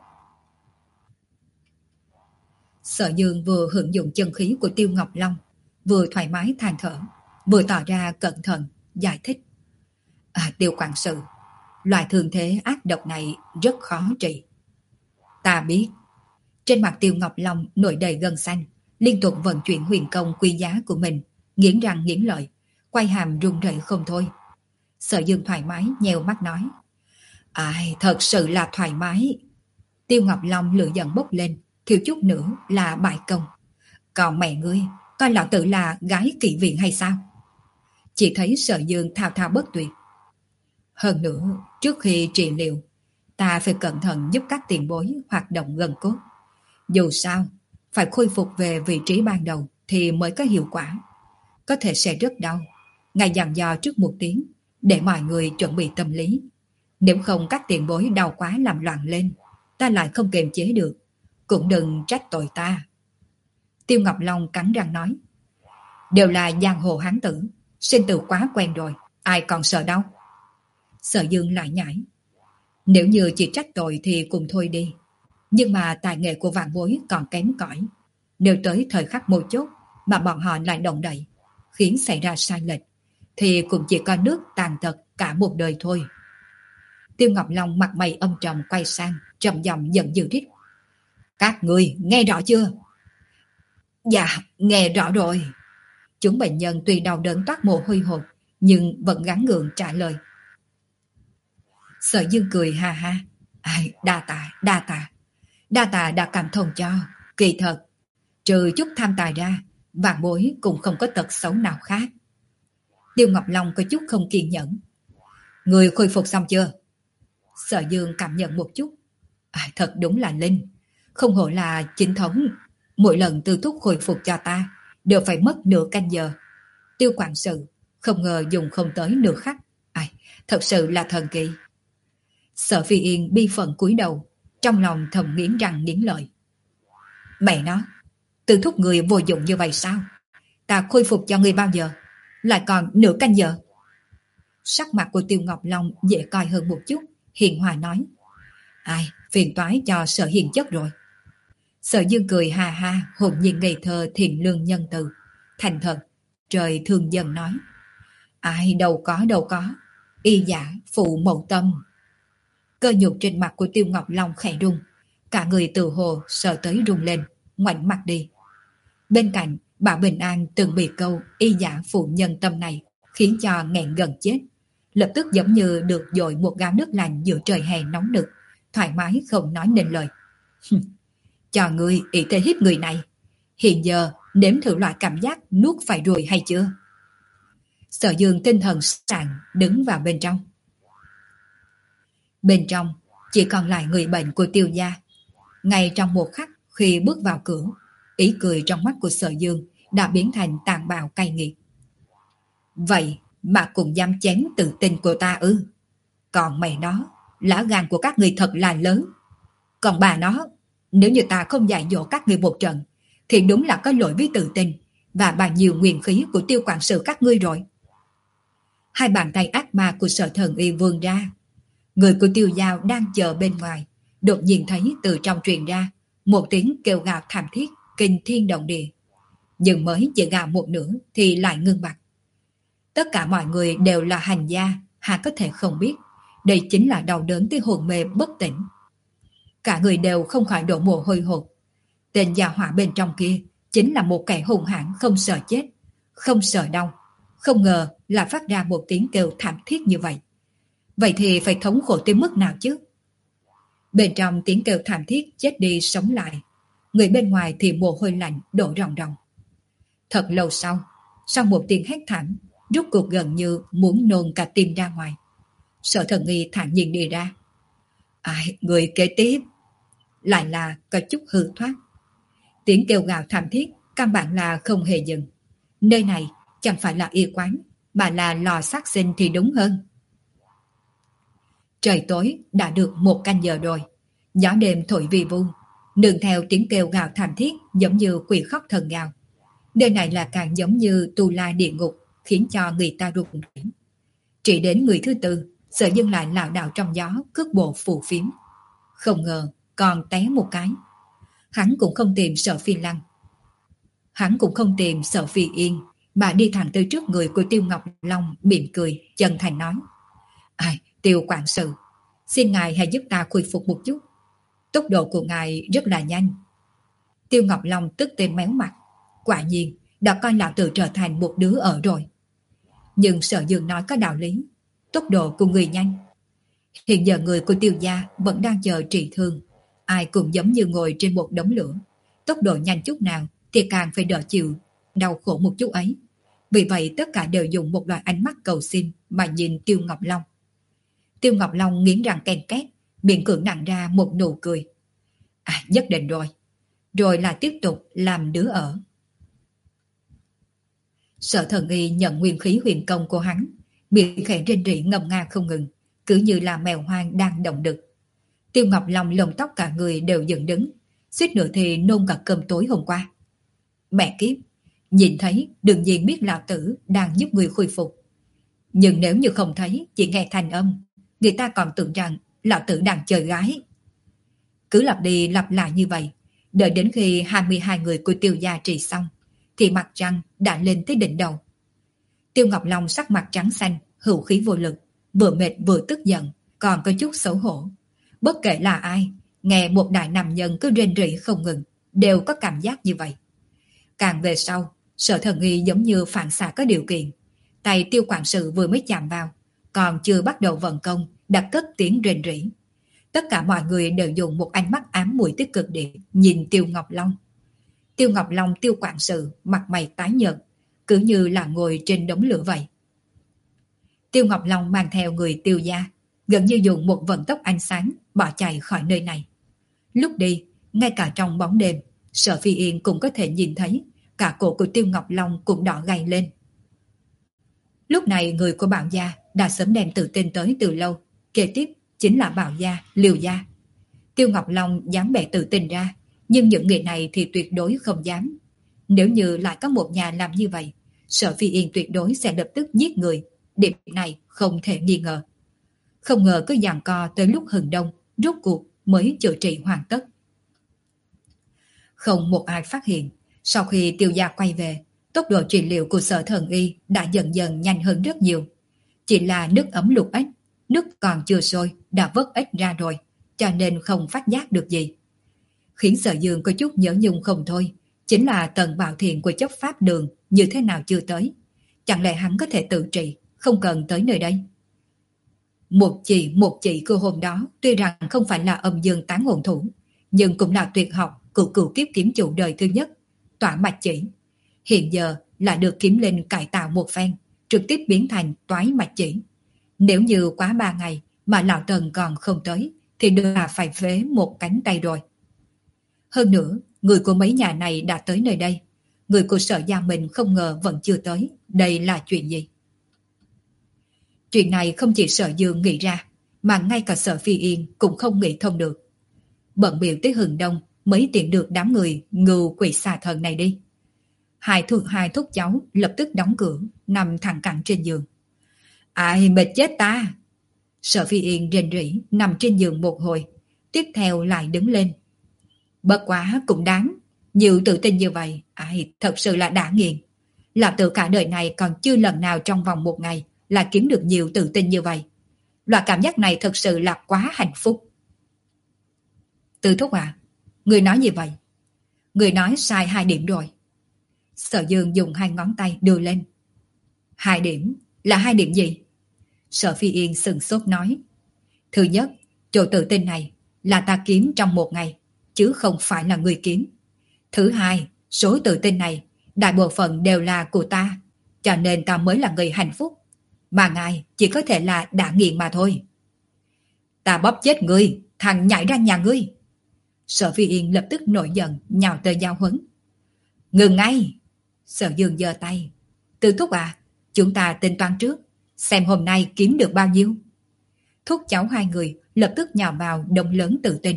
Sở Dương vừa hưởng dụng chân khí của Tiêu Ngọc Long, vừa thoải mái than thở, vừa tỏ ra cẩn thận, giải thích. À, Tiêu quản sự, loại thương thế ác độc này rất khó trị. Ta biết. Trên mặt Tiêu Ngọc Long nổi đầy gân xanh, liên tục vận chuyển huyền công quý giá của mình, nghiến răng nghiến lợi, quay hàm run rẩy không thôi. Sở Dương thoải mái nheo mắt nói: Ai, thật sự là thoải mái. Tiêu Ngọc Long lửa giận bốc lên, thiếu chút nữa là bại công. Còn mẹ ngươi, coi lão tử là gái kỵ viện hay sao? Chỉ thấy Sở Dương thao thao bất tuyệt. Hơn nữa, trước khi trị liệu, ta phải cẩn thận giúp các tiền bối hoạt động gân cốt. Dù sao, phải khôi phục về vị trí ban đầu thì mới có hiệu quả. Có thể sẽ rất đau. Ngài dặn dò trước một tiếng, để mọi người chuẩn bị tâm lý. Nếu không các tiền bối đau quá làm loạn lên, ta lại không kiềm chế được. Cũng đừng trách tội ta. Tiêu Ngọc Long cắn răng nói: Đều là giang hồ hán tử, sinh tử quá quen rồi, ai còn sợ đâu. Sở Dương lại nhảy: Nếu như chỉ trách tội thì cùng thôi đi. Nhưng mà tài nghệ của vạn bối còn kém cỏi. Nếu tới thời khắc mấu chốt mà bọn họ lại động đậy, khiến xảy ra sai lệch, thì cũng chỉ có nước tàn tật cả một đời thôi. Tiêu Ngọc Long mặt mày âm trầm quay sang, trầm giọng giận dữ rít: Các người nghe rõ chưa? Dạ, nghe rõ rồi. Chúng bệnh nhân tuy đau đớn toát mồ hôi hột, nhưng vẫn gắng gượng trả lời. Sở Dương cười ha ha: Ai, đa tạ, đa tạ. Đa tạ đã cảm thông cho. Kỳ thật, trừ chút tham tài ra, vạn bối cũng không có tật xấu nào khác. Tiêu Ngọc Long có chút không kiên nhẫn: Người khôi phục xong chưa? Sở Dương cảm nhận một chút. À, thật đúng là linh. Không hổ là chính thống. Mỗi lần Tư thúc khôi phục cho ta đều phải mất nửa canh giờ. Tiêu quản sự không ngờ dùng không tới nửa khắc. À, thật sự là thần kỳ. Sở Phi Yên bi phận cúi đầu, trong lòng thầm nghiến răng nghiến lợi. Mẹ nó, Tư thúc người vô dụng như vậy sao? Ta khôi phục cho người bao giờ? Lại còn nửa canh giờ. Sắc mặt của Tiêu Ngọc Long dễ coi hơn một chút, hiền hòa nói: Ai, phiền toái cho Sở hiền chất rồi. Sở Dương cười ha ha, hồn nhiên ngây thơ thiện lương nhân từ, thành thật, trời thương dân nói: Ai, đâu có đâu có, y giả phụ mẫu tâm. Cơ nhục trên mặt của Tiêu Ngọc Long khẽ rung, cả người tự hồ sợ tới rung lên, ngoảnh mặt đi. Bên cạnh, bà Bình An từng bị câu y giả phụ nhân tâm này khiến cho nghẹn gần chết. Lập tức giống như được dội một gáo nước lạnh giữa trời hè nóng nực, thoải mái không nói nên lời. Cho ngươi ý thế hiếp người này. Hiện giờ nếm thử loại cảm giác nuốt phải ruồi hay chưa? Sở Dương tinh thần sảng đứng vào bên trong. Bên trong chỉ còn lại người bệnh của Tiêu gia. Ngay trong một khắc khi bước vào cửa, ý cười trong mắt của Sở Dương đã biến thành tàn bạo cay nghiệt. Vậy mà cũng dám chém tự tin của ta ư? Còn mày nó, lá gan của các người thật là lớn. Còn bà nó, nếu như ta không dạy dỗ các người một trận, thì đúng là có lỗi với tự tin và bao nhiêu nguyên khí của Tiêu quản sự các ngươi rồi. Hai bàn tay ác ma của Sở Thần Y vươn ra. Người của Tiêu Giao đang chờ bên ngoài, đột nhiên thấy từ trong truyền ra một tiếng kêu gào thảm thiết kinh thiên động địa. Nhưng mới chỉ gào một nửa thì lại ngưng bặt. Tất cả mọi người đều là hành gia, hà có thể không biết đây chính là đau đớn tới hồn mê bất tỉnh. Cả người đều không khỏi đổ mồ hôi hột. Tên gia hỏa bên trong kia chính là một kẻ hung hãn không sợ chết, không sợ đau. Không ngờ là phát ra một tiếng kêu thảm thiết như vậy. Vậy thì phải thống khổ tới mức nào chứ? Bên trong tiếng kêu thảm thiết chết đi sống lại, người bên ngoài thì mồ hôi lạnh đổ ròng ròng. Thật lâu sau, sau một tiếng hét thảm, rút cuộc gần như muốn nôn cả tim ra ngoài. Sở Thần Y thản nhiên đi ra. Ai, người kế tiếp lại là có chút hư thoát. Tiếng kêu gào thảm thiết căn bản là không hề dừng. Nơi này chẳng phải là y quán, mà là lò sát sinh thì đúng hơn. Trời tối đã được một canh giờ rồi. Gió đêm thổi vi vu, nương theo tiếng kêu gào thảm thiết giống như quỷ khóc thần gào. Nơi này là càng giống như tu la địa ngục, khiến cho người ta run rẩy. Chỉ đến người thứ tư, Sở Dương lại lảo đảo trong gió, cước bộ phù phiếm. Không ngờ còn té một cái. Hắn cũng không tìm Sở Phi Lăng, hắn cũng không tìm Sở Phi Yên, mà đi thẳng tới trước người của Tiêu Ngọc Long, mỉm cười chân thành nói: Ai, Tiêu quản sự, xin ngài hãy giúp ta khôi phục một chút. Tốc độ của ngài rất là nhanh. Tiêu Ngọc Long tức tên méo mặt. Quả nhiên đã coi lão tử trở thành một đứa ở rồi. Nhưng Sở Dương nói có đạo lý. Tốc độ của người nhanh. Hiện giờ người của Tiêu gia vẫn đang chờ trị thương. Ai cũng giống như ngồi trên một đống lửa. Tốc độ nhanh chút nào thì càng phải đỡ chịu đau khổ một chút ấy. Vì vậy tất cả đều dùng một loại ánh mắt cầu xin mà nhìn Tiêu Ngọc Long. Tiêu Ngọc Long nghiến răng ken két, miệng cưỡng nặng ra một nụ cười. À, nhất định rồi. Rồi là tiếp tục làm đứa ở. Sở Thần Y nhận nguyên khí huyền công của hắn, miệng khẽ rên rỉ ngầm nga không ngừng, cứ như là mèo hoang đang động đực. Tiêu Ngọc Long lông tóc cả người đều dựng đứng, suýt nữa thì nôn cả cơm tối hôm qua. Mẹ kiếp, nhìn thấy đương nhiên biết lão tử đang giúp người khôi phục. Nhưng nếu như không thấy, chỉ nghe thanh âm, người ta còn tưởng rằng lão tử đang chơi gái. Cứ lặp đi lặp lại như vậy, đợi đến khi hai mươi hai người của Tiêu gia trị xong, thì mặt trăng đã lên tới đỉnh đầu. Tiêu Ngọc Long sắc mặt trắng xanh, hữu khí vô lực, vừa mệt vừa tức giận, còn có chút xấu hổ. Bất kể là ai, nghe một đại nam nhân cứ rên rỉ không ngừng, đều có cảm giác như vậy. Càng về sau, Sở Thần Y giống như phản xạ có điều kiện. Tay Tiêu quản sự vừa mới chạm vào, còn chưa bắt đầu vận công, đã cất tiếng rên rỉ. Tất cả mọi người đều dùng một ánh mắt ám muội tích cực địa nhìn Tiêu Ngọc Long. Tiêu Ngọc Long Tiêu quản sự mặt mày tái nhợt, cứ như là ngồi trên đống lửa vậy. Tiêu Ngọc Long mang theo người Tiêu gia, gần như dùng một vận tốc ánh sáng bỏ chạy khỏi nơi này. Lúc đi, ngay cả trong bóng đêm, Sở Phi Yên cũng có thể nhìn thấy cả cổ của Tiêu Ngọc Long cũng đỏ gay lên. Lúc này người của Bảo gia đã sớm đem tự tin tới từ lâu, kế tiếp chính là Bảo gia, Liều gia. Tiêu Ngọc Long dám bẻ tự tin ra, nhưng những người này thì tuyệt đối không dám. Nếu như lại có một nhà làm như vậy, Sở Phi Yên tuyệt đối sẽ lập tức giết người, điểm này không thể nghi ngờ. Không ngờ cứ giằng co tới lúc hừng đông, rốt cuộc mới chữa trị hoàn tất. Không một ai phát hiện, sau khi Tiêu gia quay về, tốc độ trị liệu của Sở Thần Y đã dần dần nhanh hơn rất nhiều. Chỉ là nước ấm lục ếch, nước còn chưa sôi đã vớt ếch ra rồi, cho nên không phát giác được gì. khiến Sở Dương có chút nhớ nhung không thôi. Chính là tần bạo thiện của chấp pháp đường như thế nào chưa tới. Chẳng lẽ hắn có thể tự trị, không cần tới nơi đây? Một chỉ một chỉ của hôm đó tuy rằng không phải là âm dương tán hồn thủ, nhưng cũng là tuyệt học cửu cửu kiếp kiếm chủ đời thứ nhất, tỏa mạch chỉ. Hiện giờ lại được kiếm linh cải tạo một phen, trực tiếp biến thành toái mạch chỉ. Nếu như quá ba ngày mà lão Tần còn không tới, thì đưa là phải phế một cánh tay rồi. Hơn nữa, người của mấy nhà này đã tới nơi đây. Người của Sở Gia mình không ngờ vẫn chưa tới. Đây là chuyện gì? Chuyện này không chỉ Sở Dương nghĩ ra, mà ngay cả Sở Phi Yên cũng không nghĩ thông được. Bận biểu tới hừng đông mới tiện được đám người ngưu quỷ xà thần này đi. Hai thúc hai thúc cháu lập tức đóng cửa, nằm thẳng cẳng trên giường. Ai mệt chết ta! Sở Phi Yên rên rỉ nằm trên giường một hồi, tiếp theo lại đứng lên. Bất quá cũng đáng, nhiều tự tin như vậy, ai thật sự là đã nghiền. Là từ cả đời này còn chưa lần nào trong vòng một ngày là kiếm được nhiều tự tin như vậy. Loại cảm giác này thật sự là quá hạnh phúc. Tư thúc à, người nói gì vậy? Người nói sai hai điểm rồi. Sở Dương dùng hai ngón tay đưa lên. Hai điểm? Là hai điểm gì? Sở Phi Yên sừng sốt nói. Thứ nhất, chỗ tự tin này là ta kiếm trong một ngày, chứ không phải là người kiếm. Thứ hai, số tự tin này đại bộ phận đều là của ta, cho nên ta mới là người hạnh phúc. Mà ngài chỉ có thể là đã nghiền mà thôi. Ta bóp chết ngươi, thằng nhảy ra nhà ngươi. Sở Phi Yên lập tức nổi giận, nhào tới giao huấn. Ngừng ngay! Sở Dương giơ tay. Tư thúc à, chúng ta tính toán trước, xem hôm nay kiếm được bao nhiêu. Thúc cháu hai người lập tức nhào vào đông lớn tự tin.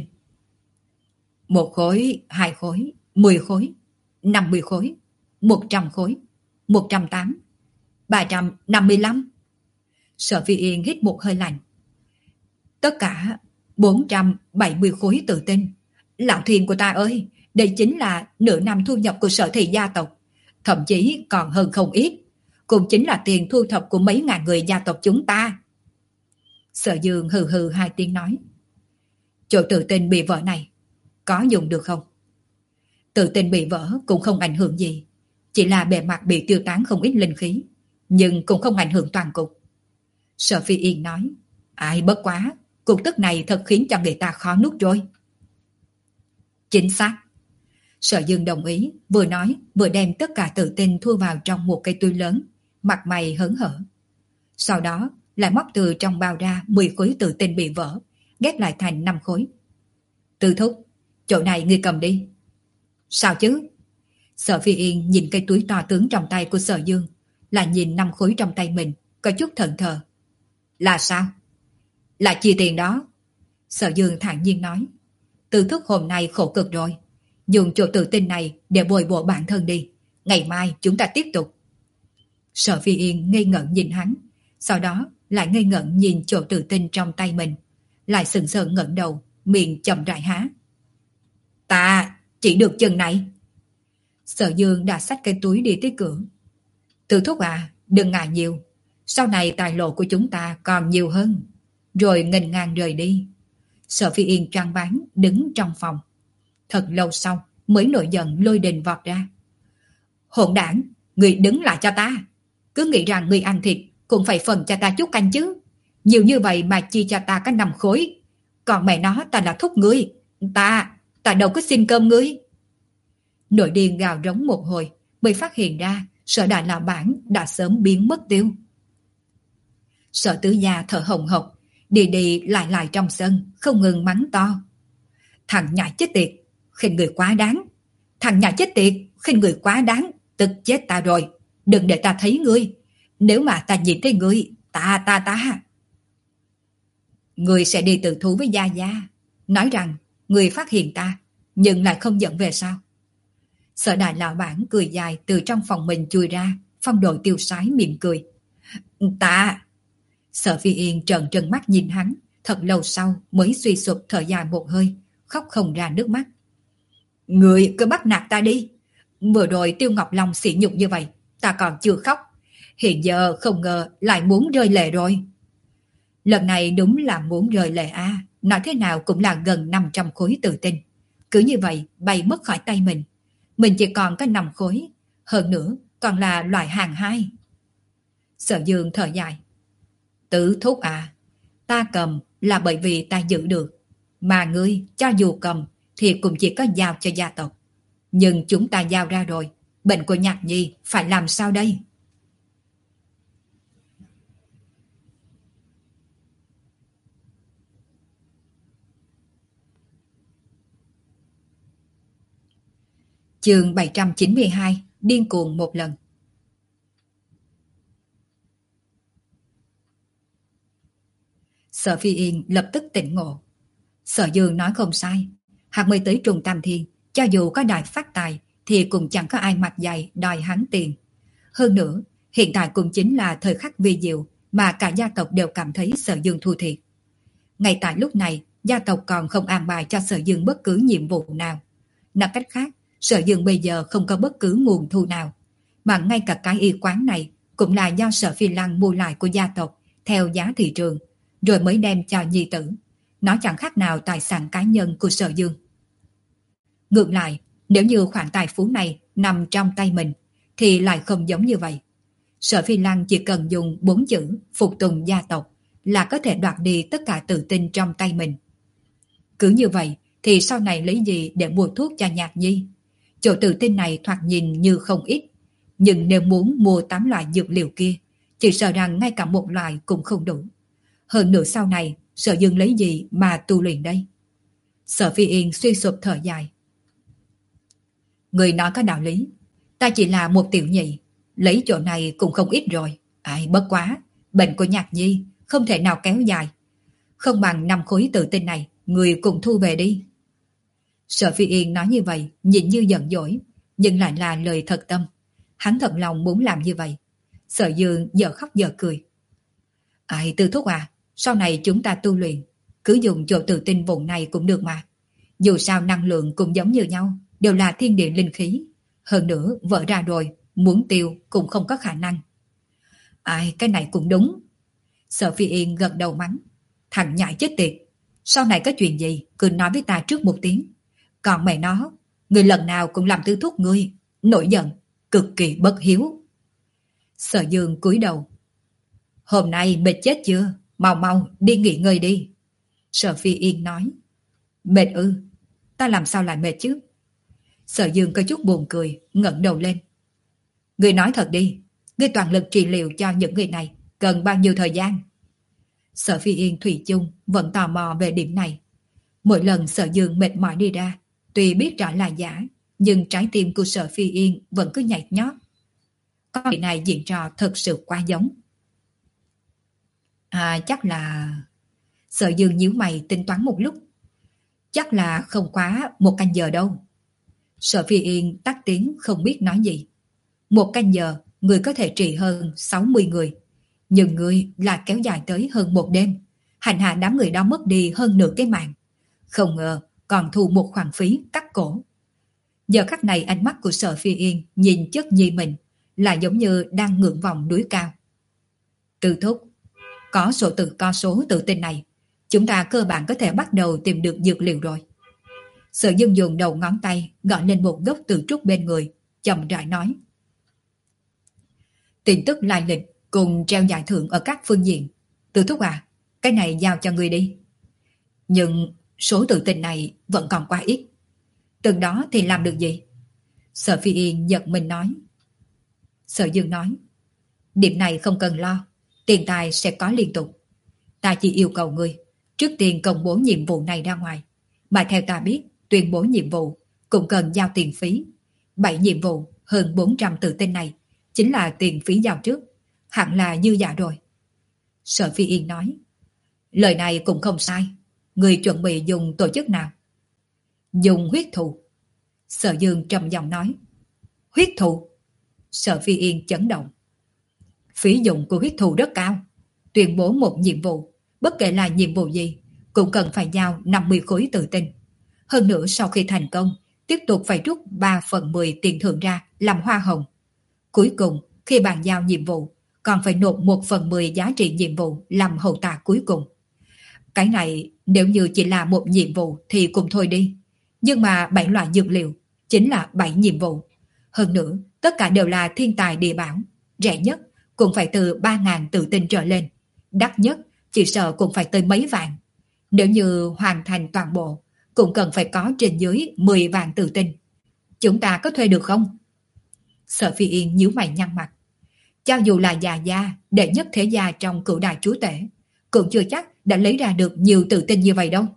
Một khối, hai khối, mười khối, năm mươi khối, một trăm khối, một trăm tám, ba trăm năm mươi lăm. Sở Phi Yên hít một hơi lạnh. Tất cả bốn trăm bảy mươi khối tự tin. Lão Thiên của ta ơi, đây chính là nửa năm thu nhập của Sở Thị gia tộc, thậm chí còn hơn không ít. Cũng chính là tiền thu thập của mấy ngàn người gia tộc chúng ta. Sở Dương hừ hừ hai tiếng nói. Chỗ tự tin bị vỡ này có dùng được không? Tự tin bị vỡ cũng không ảnh hưởng gì, chỉ là bề mặt bị tiêu tán không ít linh khí, nhưng cũng không ảnh hưởng toàn cục. Sở Phi Yên nói. Ai bất quá, cục tức này thật khiến cho người ta khó nuốt rồi. Chính xác. Sở Dương đồng ý, vừa nói vừa đem tất cả tự tin thu vào trong một cây túi lớn, mặt mày hớn hở. Sau đó lại móc từ trong bao ra mười khối tự tin bị vỡ, ghép lại thành năm khối. Tư thúc, chỗ này ngươi cầm đi. Sao chứ? Sở Phi Yên nhìn cây túi to tướng trong tay của Sở Dương, là nhìn năm khối trong tay mình, có chút thẫn thờ. Là sao? Là chia tiền đó. Sở Dương thản nhiên nói. Tư thúc hôm nay khổ cực rồi, dùng chỗ tự tin này để bồi bổ bản thân đi, ngày mai chúng ta tiếp tục. Sở Phi Yên ngây ngẩn nhìn hắn, sau đó lại ngây ngẩn nhìn chỗ tự tin trong tay mình, lại sừng sờ ngẩng đầu, miệng chậm rãi há. Ta chỉ được chừng này. Sở Dương đã xách cái túi đi tới cửa. Tư thúc à, đừng ngại nhiều, sau này tài lộ của chúng ta còn nhiều hơn. Rồi nghênh ngang rời đi. Sở Phi Yên trang bán đứng trong phòng. Thật lâu sau mới nổi giận lôi đình vọt ra. Hỗn đảng, người đứng lại cho ta. Cứ nghĩ rằng người ăn thịt cũng phải phần cho ta chút canh chứ. Nhiều như vậy mà chi cho ta có năm khối. Còn mẹ nó ta là thúc ngươi. Ta, ta đâu có xin cơm ngươi. Nội điên gào rống một hồi mới phát hiện ra Sở đại lão bản đã sớm biến mất tiêu. Sở tứ gia thở hồng hộc, đi đi lại lại trong sân, không ngừng mắng to. Thằng nhãi chết tiệt, khinh người quá đáng. Thằng nhãi chết tiệt, khinh người quá đáng, tức chết ta rồi. Đừng để ta thấy ngươi. Nếu mà ta nhìn thấy ngươi, ta ta ta. Ngươi sẽ đi tự thú với Gia Gia, nói rằng ngươi phát hiện ta, nhưng lại không giận về sao? Sở đại lão bản cười dài từ trong phòng mình chui ra, phong độ tiêu sái mỉm cười. Ta... Sở Phi Yên trợn trừng mắt nhìn hắn, thật lâu sau mới suy sụp thở dài một hơi, khóc không ra nước mắt. Người cứ bắt nạt ta đi. Vừa rồi Tiêu Ngọc Long sỉ nhục như vậy, ta còn chưa khóc. Hiện giờ không ngờ lại muốn rơi lệ rồi. Lần này đúng là muốn rơi lệ a, nói thế nào cũng là gần năm trăm khối tự tin. cứ như vậy bay mất khỏi tay mình. Mình chỉ còn có năm khối, hơn nữa còn là loại hàng hai. Sở Dương thở dài. Tứ thúc à, ta cầm là bởi vì ta giữ được, mà ngươi cho dù cầm thì cũng chỉ có giao cho gia tộc. Nhưng chúng ta giao ra rồi, bệnh của Nhạc Nhi phải làm sao đây? Chương bảy trăm chín mươi hai, điên cuồng một lần. Sở Phi Yên lập tức tỉnh ngộ. Sở Dương nói không sai, hạt mới tới Trùng Tam Thiên, cho dù có đòi phát tài thì cũng chẳng có ai mặt dày đòi hắn tiền. Hơn nữa, hiện tại cũng chính là thời khắc vi diệu mà cả gia tộc đều cảm thấy Sở Dương thua thiệt. Ngay tại lúc này, gia tộc còn không an bài cho Sở Dương bất cứ nhiệm vụ nào. Nói cách khác, Sở Dương bây giờ không có bất cứ nguồn thu nào, mà ngay cả cái y quán này cũng là do Sở Phi Lăng mua lại của gia tộc theo giá thị trường, rồi mới đem cho nhi tử. Nó chẳng khác nào tài sản cá nhân của Sở Dương. Ngược lại, nếu như khoản tài phú này nằm trong tay mình, thì lại không giống như vậy. Sở Phi Lăng chỉ cần dùng bốn chữ phục tùng gia tộc là có thể đoạt đi tất cả tự tin trong tay mình. Cứ như vậy thì sau này lấy gì để mua thuốc cho Nhạc Nhi? Chỗ tự tin này thoạt nhìn như không ít, nhưng nếu muốn mua tám loại dược liệu kia, chỉ sợ rằng ngay cả một loại cũng không đủ. Hơn nữa sau này, Sở Dương lấy gì mà tu luyện đây? Sở Phi Yên suy sụp thở dài. Người nói có đạo lý, ta chỉ là một tiểu nhị, lấy chỗ này cũng không ít rồi. Ai bất quá, bệnh của Nhạc Nhi không thể nào kéo dài. Không bằng năm khối tự tin này, người cùng thu về đi. Sở Phi Yên nói như vậy, nhìn như giận dỗi, nhưng lại là lời thật tâm. Hắn thật lòng muốn làm như vậy. Sở Dương giờ khóc giờ cười. Ai Tư thúc à, sau này chúng ta tu luyện, cứ dùng chỗ tự tin vùng này cũng được mà. Dù sao năng lượng cũng giống như nhau, đều là thiên địa linh khí. Hơn nữa, vỡ ra rồi, muốn tiêu cũng không có khả năng. Ai, cái này cũng đúng. Sở Phi Yên gật đầu mắng. Thằng nhãi chết tiệt, sau này có chuyện gì, cứ nói với ta trước một tiếng. Còn mẹ nó, người lần nào cũng làm Tư thúc ngươi, nổi giận, cực kỳ bất hiếu. Sở Dương cúi đầu. Hôm nay mệt chết chưa? Mau mau đi nghỉ ngơi đi. Sở Phi Yên nói. Mệt ư? Ta làm sao lại mệt chứ? Sở Dương có chút buồn cười, ngẩng đầu lên. Ngươi nói thật đi, ngươi toàn lực trị liệu cho những người này cần bao nhiêu thời gian? Sở Phi Yên thủy chung vẫn tò mò về điểm này. Mỗi lần Sở Dương mệt mỏi đi ra, tuy biết rõ là giả, nhưng trái tim của Sở Phi Yên vẫn cứ nhảy nhót. Con người này diễn trò thật sự quá giống. À chắc là... Sở Dương nhíu mày tính toán một lúc. Chắc là không quá một canh giờ đâu. Sở Phi Yên tắt tiếng không biết nói gì. Một canh giờ, người có thể trị hơn sáu mươi người. Nhưng người là kéo dài tới hơn một đêm. Hành hạ đám người đó mất đi hơn nửa cái mạng. Không ngờ còn thu một khoản phí cắt cổ. Giờ khắc này ánh mắt của Sở Phi Yên nhìn chất nhi mình là giống như đang ngưỡng vòng núi cao. Tư thúc, có sổ tự co số tự tin này, chúng ta cơ bản có thể bắt đầu tìm được dược liệu rồi. Sở Dương dùng đầu ngón tay gọi lên một gốc từ trúc bên người, chậm rãi nói. Tin tức lai lịch cùng treo giải thưởng ở các phương diện. Tư thúc à, cái này giao cho người đi. Nhưng số tự tin này vẫn còn quá ít. Từng đó thì làm được gì? Sở Phi Yên giật mình nói. Sở Dương nói. Điểm này không cần lo, tiền tài sẽ có liên tục. Ta chỉ yêu cầu ngươi trước tiên công bố nhiệm vụ này ra ngoài. Mà theo ta biết, tuyên bố nhiệm vụ cũng cần giao tiền phí. Bảy nhiệm vụ hơn bốn trăm tự tin này chính là tiền phí giao trước. Hẳn là dư giả rồi. Sở Phi Yên nói. Lời này cũng không sai. Người chuẩn bị dùng tổ chức nào? Dùng huyết thụ. Sở Dương trầm giọng nói. Huyết thụ? Sở Phi Yên chấn động. Phí dụng của huyết thụ rất cao. Tuyên bố một nhiệm vụ, bất kể là nhiệm vụ gì, cũng cần phải giao năm mươi khối tự tin. Hơn nữa sau khi thành công, tiếp tục phải rút ba phần mười tiền thưởng ra làm hoa hồng. Cuối cùng, khi bàn giao nhiệm vụ, còn phải nộp một phần mười giá trị nhiệm vụ làm hậu tạ cuối cùng. Cái này nếu như chỉ là một nhiệm vụ thì cũng thôi đi. Nhưng mà bảy loại dược liệu chính là bảy nhiệm vụ. Hơn nữa, tất cả đều là thiên tài địa bảo. Rẻ nhất cũng phải từ ba ngàn tự tinh trở lên. Đắt nhất chỉ sợ cũng phải tới mấy vạn. Nếu như hoàn thành toàn bộ, cũng cần phải có trên dưới mười vạn tự tinh. Chúng ta có thuê được không? Sở Phi Yên nhíu mày nhăn mặt. Cho dù là già gia, đệ nhất thế gia trong cửu đại chúa tể, cũng chưa chắc đã lấy ra được nhiều tự tin như vậy đâu.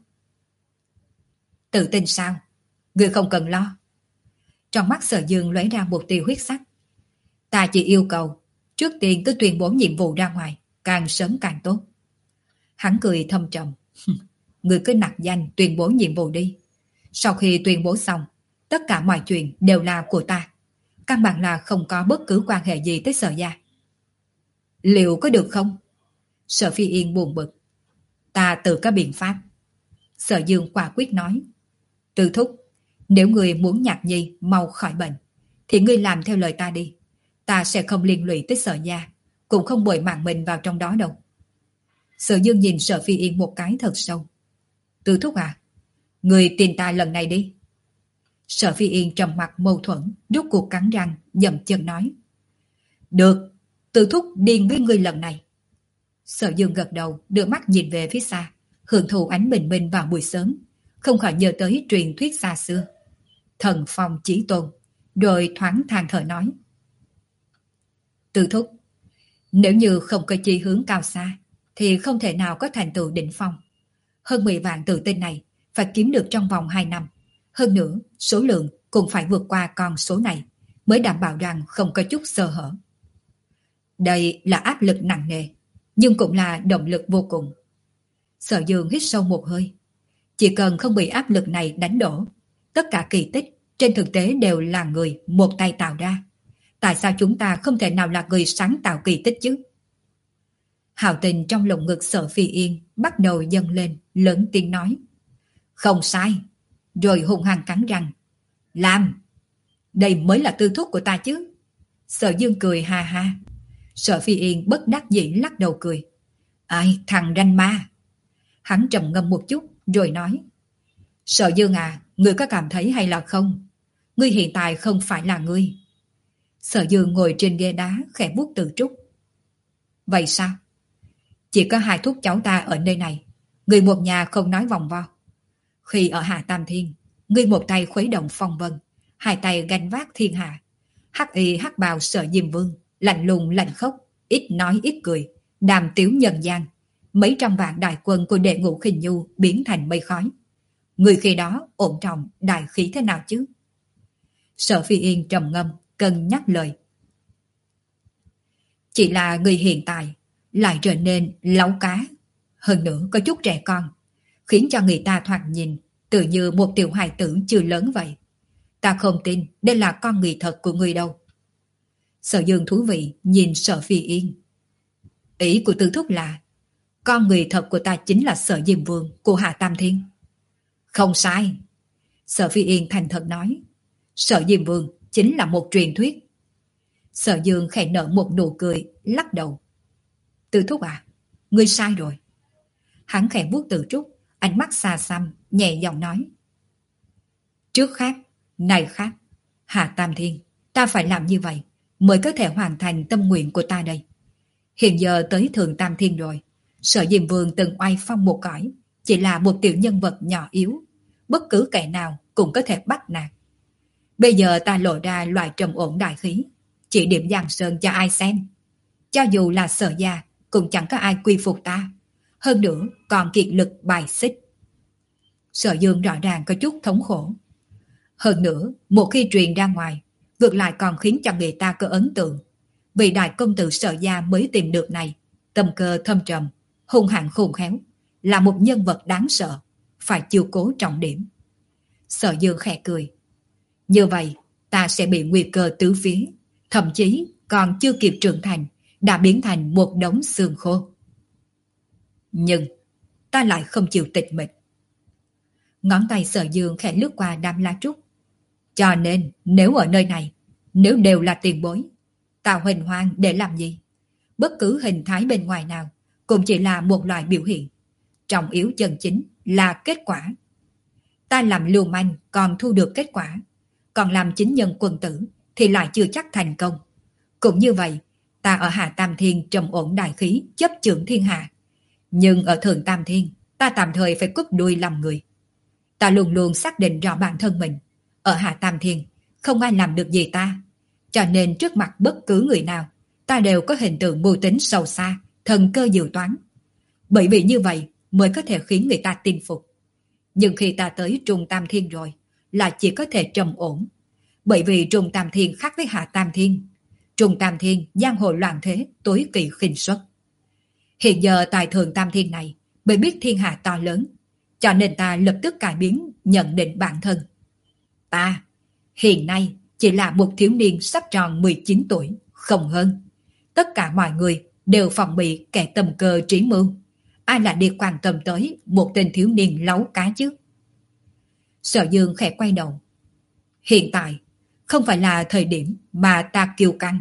Tự tin sao? Ngươi không cần lo. Trong mắt Sở Dương lóe ra một tia huyết sắc. Ta chỉ yêu cầu trước tiên cứ tuyên bố nhiệm vụ ra ngoài, càng sớm càng tốt. Hắn cười thâm trầm. Ngươi cứ nặc danh tuyên bố nhiệm vụ đi. Sau khi tuyên bố xong, tất cả mọi chuyện đều là của ta. Căn bản là không có bất cứ quan hệ gì tới Sở gia. Liệu có được không? Sở Phi Yên buồn bực. Ta tự có biện pháp. Sở Dương quả quyết nói. Tư thúc, nếu ngươi muốn Nhạc Nhi mau khỏi bệnh, thì ngươi làm theo lời ta đi. Ta sẽ không liên lụy tới Sở gia, cũng không bội mạng mình vào trong đó đâu. Sở Dương nhìn Sở Phi Yên một cái thật sâu. Tư thúc à, ngươi tin ta lần này đi. Sở Phi Yên trầm mặt mâu thuẫn, rút cuộc cắn răng, dậm chân nói. Được, Tư thúc điên với ngươi lần này. Sở Dương gật đầu, đưa mắt nhìn về phía xa, hưởng thụ ánh bình minh vào buổi sớm, không khỏi nhớ tới truyền thuyết xa xưa. Thần phong chí tôn, rồi thoáng than thở nói. Tư thúc, nếu như không có chí hướng cao xa, thì không thể nào có thành tựu đỉnh phong. Hơn mười vạn tự tin này phải kiếm được trong vòng hai năm. Hơn nữa, số lượng cũng phải vượt qua con số này, mới đảm bảo rằng không có chút sơ hở. Đây là áp lực nặng nề, nhưng cũng là động lực vô cùng. Sở Dương hít sâu một hơi. Chỉ cần không bị áp lực này đánh đổ, tất cả kỳ tích trên thực tế đều là người một tay tạo ra. Tại sao chúng ta không thể nào là người sáng tạo kỳ tích chứ? Hào tình trong lồng ngực Sở Phi Yên bắt đầu dâng lên, lớn tiếng nói. Không sai. Rồi hung hăng cắn răng. Làm! Đây mới là tư thúc của ta chứ. Sở Dương cười ha ha. Sở Phi Yên bất đắc dĩ lắc đầu cười. Ai, thằng ranh ma. Hắn trầm ngâm một chút rồi nói. Sở Dương à, ngươi có cảm thấy hay là không? Ngươi hiện tại không phải là ngươi. Sở Dương ngồi trên ghế đá khẽ vuốt từ trúc. Vậy sao? Chỉ có hai thúc cháu ta ở nơi này. Người một nhà không nói vòng vo. Khi ở Hạ Tam Thiên, ngươi một tay khuấy động phong vân, hai tay gánh vác thiên hạ. Hắc y hắc bào Sở Diêm Vương, lạnh lùng lạnh khốc, ít nói ít cười, đàm tiếu nhân gian. Mấy trăm vạn đại quân của đệ ngũ Khinh Nhu biến thành mây khói. Người khi đó ổn trọng đại khí thế nào chứ? Sở Phi Yên trầm ngâm, cân nhắc lời. Chỉ là người hiện tại lại trở nên láu cá, hơn nữa có chút trẻ con, khiến cho người ta thoạt nhìn tự như một tiểu hài tử chưa lớn vậy. Ta không tin đây là con người thật của người đâu. Sở Dương thú vị nhìn Sở Phi Yên. Ý của Tư thúc là con người thật của ta chính là Sở Diêm Vương của Hạ Tam Thiên. Không sai. Sở Phi Yên thành thật nói. Sở Diêm Vương chính là một truyền thuyết. Sở Dương khẽ nở một nụ cười, lắc đầu. Tư thúc à, ngươi sai rồi. Hắn khẽ vuốt từ trúc, ánh mắt xa xăm, nhẹ giọng nói. Trước khác, này khác, Hạ Tam Thiên, ta phải làm như vậy mới có thể hoàn thành tâm nguyện của ta đây. Hiện giờ tới Thượng Tam Thiên rồi, Sở Diêm Vương từng oai phong một cõi, chỉ là một tiểu nhân vật nhỏ yếu, bất cứ kẻ nào cũng có thể bắt nạt. Bây giờ ta lộ ra loại trầm ổn đại khí, chỉ điểm Giang Sơn cho ai xem. Cho dù là Sở gia, cũng chẳng có ai quy phục ta. Hơn nữa còn kiệt lực bài xích. Sở Dương rõ ràng có chút thống khổ. Hơn nữa, một khi truyền ra ngoài, ngược lại còn khiến cho người ta có ấn tượng. Vì đại công tử Sở gia mới tìm được này, tâm cơ thâm trầm, hung hãn khôn khéo, là một nhân vật đáng sợ, phải chiêu cố trọng điểm. Sở Dương khẽ cười. Như vậy, ta sẽ bị nguy cơ tứ phía, thậm chí còn chưa kịp trưởng thành, đã biến thành một đống xương khô. Nhưng, ta lại không chịu tịch mịch. Ngón tay Sở Dương khẽ lướt qua đám lá trúc. Cho nên, nếu ở nơi này, nếu đều là tiền bối, ta huỳnh hoang để làm gì? Bất cứ hình thái bên ngoài nào, cũng chỉ là một loại biểu hiện. Trọng yếu chân chính là kết quả. Ta làm lưu manh còn thu được kết quả, còn làm chính nhân quân tử thì lại chưa chắc thành công. Cũng như vậy, ta ở Hạ Tam Thiên trầm ổn đại khí, chấp chưởng thiên hạ. Nhưng ở Thượng Tam Thiên, ta tạm thời phải cúp đuôi làm người. Ta luôn luôn xác định rõ bản thân mình. Ở Hạ Tam Thiên, không ai làm được gì ta. Cho nên trước mặt bất cứ người nào, ta đều có hình tượng mưu tính sâu xa, thần cơ dự toán. Bởi vì như vậy mới có thể khiến người ta tin phục. Nhưng khi ta tới Trung Tam Thiên rồi, là chỉ có thể trầm ổn. Bởi vì Trung Tam Thiên khác với Hạ Tam Thiên. Trung Tam Thiên giang hồ loạn thế, tối kỵ khinh suất. Hiện giờ tại Thượng Tam Thiên này mới biết thiên hạ to lớn, cho nên ta lập tức cải biến nhận định bản thân. Ta hiện nay chỉ là một thiếu niên sắp tròn mười chín tuổi, không hơn. Tất cả mọi người đều phòng bị kẻ tầm cơ trí mưu. Ai là đi quan tâm tới một tên thiếu niên láu cá chứ? Sở Dương khẽ quay đầu. Hiện tại không phải là thời điểm mà ta kiêu căng.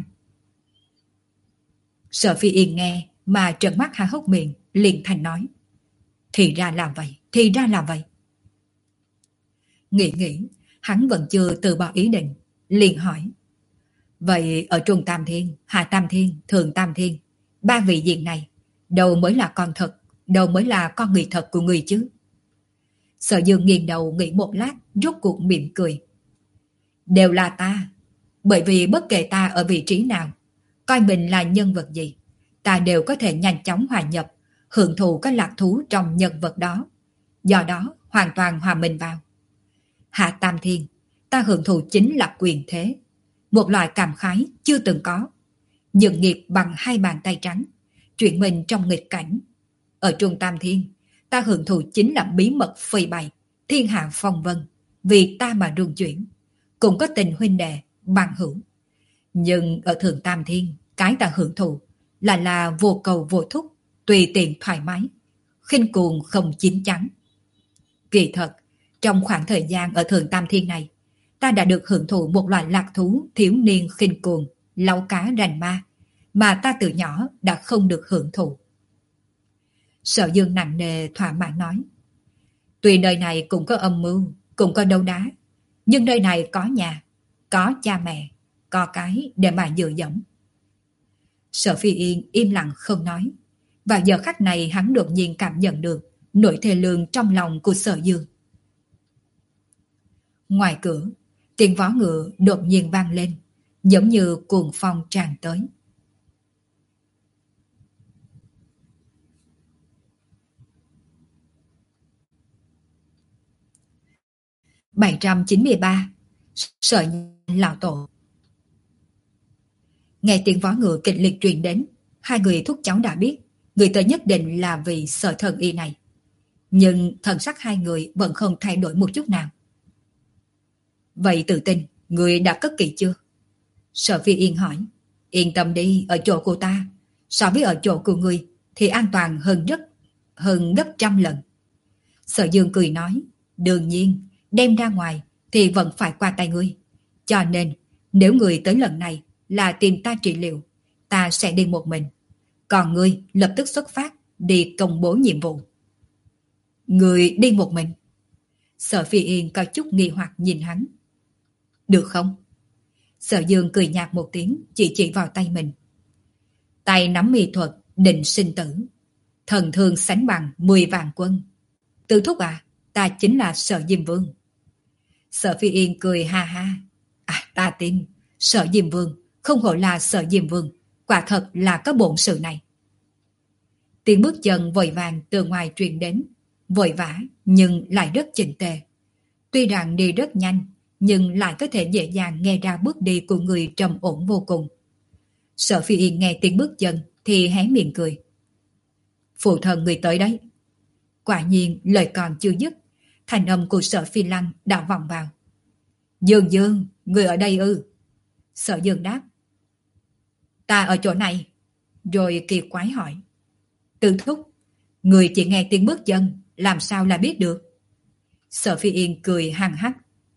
Sở Phi Yên nghe mà trợn mắt há hốc miệng, liền thành nói. Thì ra là vậy, thì ra là vậy. Nghĩ nghĩ, hắn vẫn chưa từ bỏ ý định, liền hỏi. Vậy ở Trung Tam Thiên, Hạ Tam Thiên, Thượng Tam Thiên, ba vị diện này, đâu mới là con thật, đâu mới là con người thật của người chứ? Sở Dương nghiêng đầu nghĩ một lát, rốt cuộc mỉm cười. Đều là ta, bởi vì bất kể ta ở vị trí nào, coi mình là nhân vật gì, ta đều có thể nhanh chóng hòa nhập, hưởng thụ các lạc thú trong nhân vật đó. Do đó, hoàn toàn hòa mình vào. Hạ Tam Thiên, ta hưởng thụ chính là quyền thế. Một loại cảm khái chưa từng có. Dựng nghiệp bằng hai bàn tay trắng, chuyển mình trong nghịch cảnh. Ở Trung Tam Thiên, ta hưởng thụ chính là bí mật phơi bày, thiên hạ phong vân, vì ta mà rung chuyển. Cũng có tình huynh đệ, bằng hữu. Nhưng ở Thượng Tam Thiên, cái ta hưởng thụ là là vô cầu vô thúc, tùy tiện thoải mái, khinh cuồng không chín chắn. Kỳ thật, trong khoảng thời gian ở Thượng Tam Thiên này, ta đã được hưởng thụ một loại lạc thú thiếu niên khinh cuồng, láu cá rành ma, mà ta từ nhỏ đã không được hưởng thụ. Sở Dương nặng nề thỏa mãn nói. Tuy nơi này cũng có âm mưu, cũng có đấu đá, nhưng nơi này có nhà, có cha mẹ, có cái để mà dựa dẫm. Sở Phi Yên im lặng không nói. Và giờ khắc này hắn đột nhiên cảm nhận được nỗi thê lương trong lòng của Sở Dương. Ngoài cửa, tiếng vó ngựa đột nhiên vang lên, giống như cuồng phong tràn tới. bảy trăm chín mươi ba. Sở Lão Tổ. Nghe tiếng vó ngựa kịch liệt truyền đến, hai người thúc cháu đã biết người tới nhất định là vì Sở Thần Y này. Nhưng thần sắc hai người vẫn không thay đổi một chút nào. Vậy tự tin, người đã cất kỹ chưa? Sở Phi Yên hỏi. Yên tâm đi, ở chỗ của ta, so với ở chỗ của người thì an toàn hơn rất, hơn gấp trăm lần. Sở Dương cười nói. Đương nhiên, đem ra ngoài thì vẫn phải qua tay ngươi. Cho nên, nếu người tới lần này là tìm ta trị liệu, ta sẽ đi một mình. Còn ngươi lập tức xuất phát, đi công bố nhiệm vụ. Người đi một mình? Sở Phi Yên có chút nghi hoặc nhìn hắn. Được không? Sở Dương cười nhạt một tiếng, chỉ chỉ vào tay mình. Tay nắm mỹ thuật, định sinh tử. Thần thương sánh bằng mười vạn quân. Tư thúc à, ta chính là Sở Diêm Vương. Sở Phi Yên cười ha ha. À, ta tin, Sở Diêm Vương không hổ là Sở Diêm Vương, quả thật là có bổn sự này. Tiếng bước chân vội vàng từ ngoài truyền đến, vội vã nhưng lại rất chỉnh tề. Tuy rằng đi rất nhanh, nhưng lại có thể dễ dàng nghe ra bước đi của người trầm ổn vô cùng. Sở Phi Yên nghe tiếng bước chân thì hé miệng cười. Phụ thần người tới đấy. Quả nhiên lời còn chưa dứt, thành âm của Sở Phi Lăng đã vọng vào. Dương Dương, người ở đây ư? Sở Dương đáp. Ta ở chỗ này. Rồi kỳ quái hỏi. Tư thúc, người chỉ nghe tiếng bước chân, làm sao là biết được? Sở Phi Yên cười hăng hắc.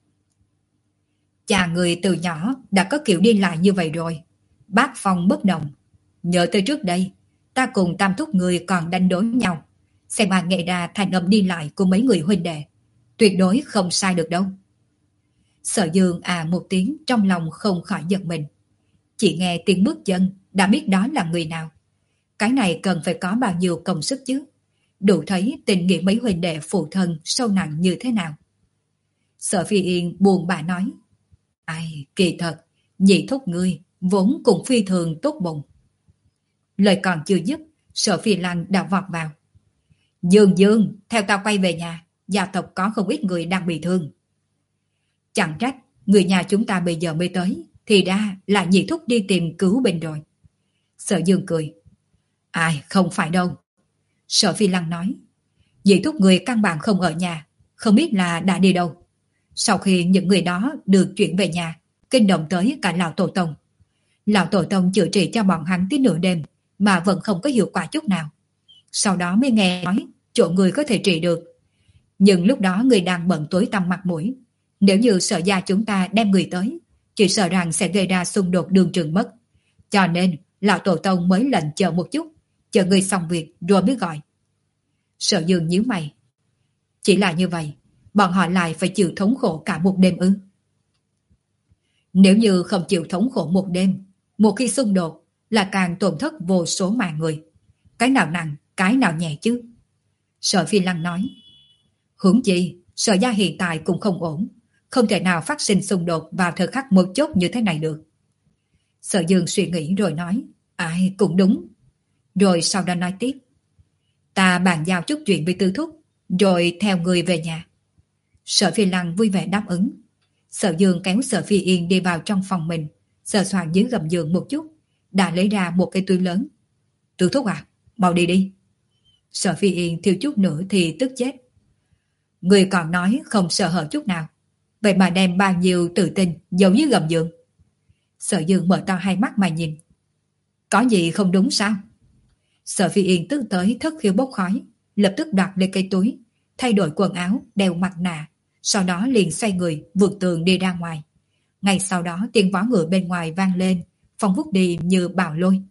Cha người từ nhỏ đã có kiểu đi lại như vậy rồi. Bác phong bất động. Nhớ tới trước đây, ta cùng tam thúc người còn đánh đối nhau. Xem mà nghe ra thành âm đi lại của mấy người huynh đệ. tuyệt đối không sai được đâu. Sở Dương à một tiếng trong lòng không khỏi giật mình. Chỉ nghe tiếng bước chân đã biết đó là người nào. Cái này cần phải có bao nhiêu công sức chứ. Đủ thấy tình nghĩa mấy huynh đệ phụ thân sâu nặng như thế nào. Sở Phi Yên buồn bã nói. Ai, kỳ thật, nhị thúc ngươi vốn cũng phi thường tốt bụng. Lời còn chưa dứt, Sở Phi Lăng đã vọt vào. Dương Dương, theo tao quay về nhà, gia tộc có không ít người đang bị thương. Chẳng trách, người nhà chúng ta bây giờ mới tới, thì ra là nhị thúc đi tìm cứu binh rồi. Sở Dương cười. Ai, không phải đâu. Sở Phi Lăng nói. Nhị thúc người căn bản không ở nhà, không biết là đã đi đâu. Sau khi những người đó được chuyển về nhà, kinh động tới cả lão tổ tông. Lão tổ tông chữa trị cho bọn hắn tới nửa đêm mà vẫn không có hiệu quả chút nào. Sau đó mới nghe nói chỗ người có thể trị được. Nhưng lúc đó người đang bận tối tăm mặt mũi. Nếu như Sở gia chúng ta đem người tới, chỉ sợ rằng sẽ gây ra xung đột đường trường mất. Cho nên lão tổ tông mới lệnh chờ một chút, chờ người xong việc rồi mới gọi. Sở Dương nhíu mày. Chỉ là như vậy, bọn họ lại phải chịu thống khổ cả một đêm ư? Nếu như không chịu thống khổ một đêm, một khi xung đột là càng tổn thất vô số mạng người. Cái nào nặng, cái nào nhẹ chứ? Sở Phi Lăng nói. Huống chi, Sở gia hiện tại cũng không ổn, không thể nào phát sinh xung đột vào thời khắc mấu chốt như thế này được. Sở Dương suy nghĩ rồi nói. Ai, cũng đúng. Rồi sau đó nói tiếp. Ta bàn giao chút chuyện với Tư Thúc, rồi theo người về nhà. Sở Phi Lăng vui vẻ đáp ứng. Sở Dương kéo Sở Phi Yên đi vào trong phòng mình, sờ soạn dưới gầm giường một chút, đã lấy ra một cái túi lớn. Tư Thúc à, mau đi đi. Sở Phi Yên thiếu chút nữa thì tức chết. Người còn nói không sợ hở chút nào, vậy mà đem bao nhiêu tự tin giấu dưới gầm giường. Sở Dương mở to hai mắt mà nhìn. Có gì không đúng sao? Sở Phi Yên tức tới thất khiếu bốc khói, lập tức đoạt lên cây túi, thay đổi quần áo, đeo mặt nạ, sau đó liền xoay người vượt tường đi ra ngoài. Ngay sau đó tiếng vó ngựa bên ngoài vang lên, phong vút đi như bão lôi.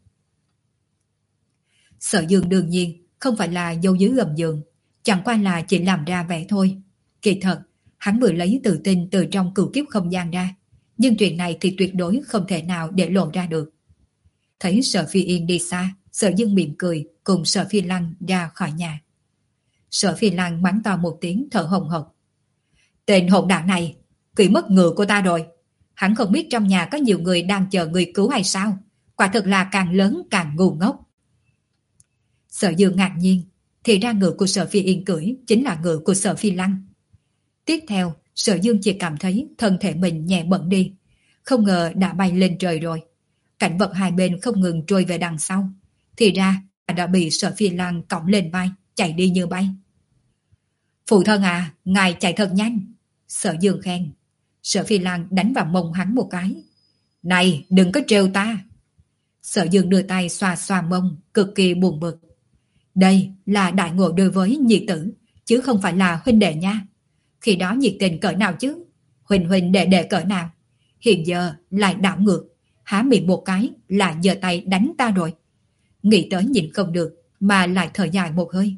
Sở Dương đương nhiên không phải là giấu dưới gầm giường, chẳng qua là chỉ làm ra vẻ thôi. Kỳ thật, hắn vừa lấy tự tin từ trong cửu kiếp không gian ra, nhưng chuyện này thì tuyệt đối không thể nào để lộ ra được. Thấy Sở Phi Yên đi xa, Sở Dương mỉm cười cùng Sở Phi Lăng ra khỏi nhà. Sở Phi Lăng mắng to một tiếng thở hồng hộc. Tên hỗn đản này, quỷ mất ngựa của ta rồi. Hắn không biết trong nhà có nhiều người đang chờ người cứu hay sao? Quả thực là càng lớn càng ngu ngốc. Sở Dương ngạc nhiên, thì ra ngựa của Sở Phi Yên cưỡi chính là ngựa của Sở Phi Lăng. Tiếp theo, Sở Dương chỉ cảm thấy thân thể mình nhẹ bẫng đi, không ngờ đã bay lên trời rồi. Cảnh vật hai bên không ngừng trôi về đằng sau, thì ra đã bị Sở Phi Lăng cõng lên vai, chạy đi như bay. Phụ thân à, ngài chạy thật nhanh. Sở Dương khen. Sở Phi Lăng đánh vào mông hắn một cái. Này, đừng có trêu ta. Sở Dương đưa tay xoa xoa mông, cực kỳ buồn bực. Đây là đại ngộ đối với nhị tử, chứ không phải là huynh đệ nha. Khi đó nhiệt tình cỡ nào chứ? Huynh huynh đệ đệ cỡ nào? Hiện giờ lại đảo ngược, há miệng một cái là giơ tay đánh ta rồi. Nghĩ tới nhìn không được, mà lại thở dài một hơi.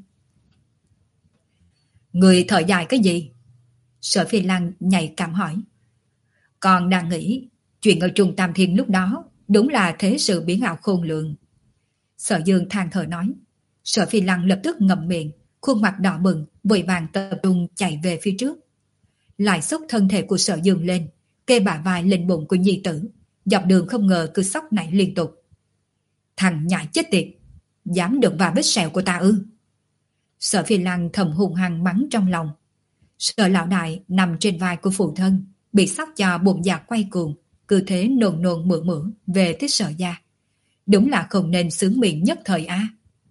Người thở dài cái gì? Sở Phi Lăng nhạy cảm hỏi. Còn đang nghĩ, chuyện ở Trung Tam Thiên lúc đó đúng là thế sự biến ảo khôn lường. Sở Dương than thở nói. Sở Phi Lăng lập tức ngậm miệng, khuôn mặt đỏ bừng, vội vàng tập trung chạy về phía trước. Lại xúc thân thể của Sở Dương lên, kê bả vai lên bụng của nhi tử, dọc đường không ngờ cứ sóc nảy liên tục. Thằng nhãi chết tiệt, dám đụng vào vết sẹo của ta ư? Sở Phi Lăng thầm hùng hăng mắng trong lòng. Sở lão đại nằm trên vai của phụ thân, bị sóc cho bụng dạ quay cuồng, cứ thế nồn nồn mửa mửa về tới Sở gia. Đúng là không nên sướng miệng nhất thời á.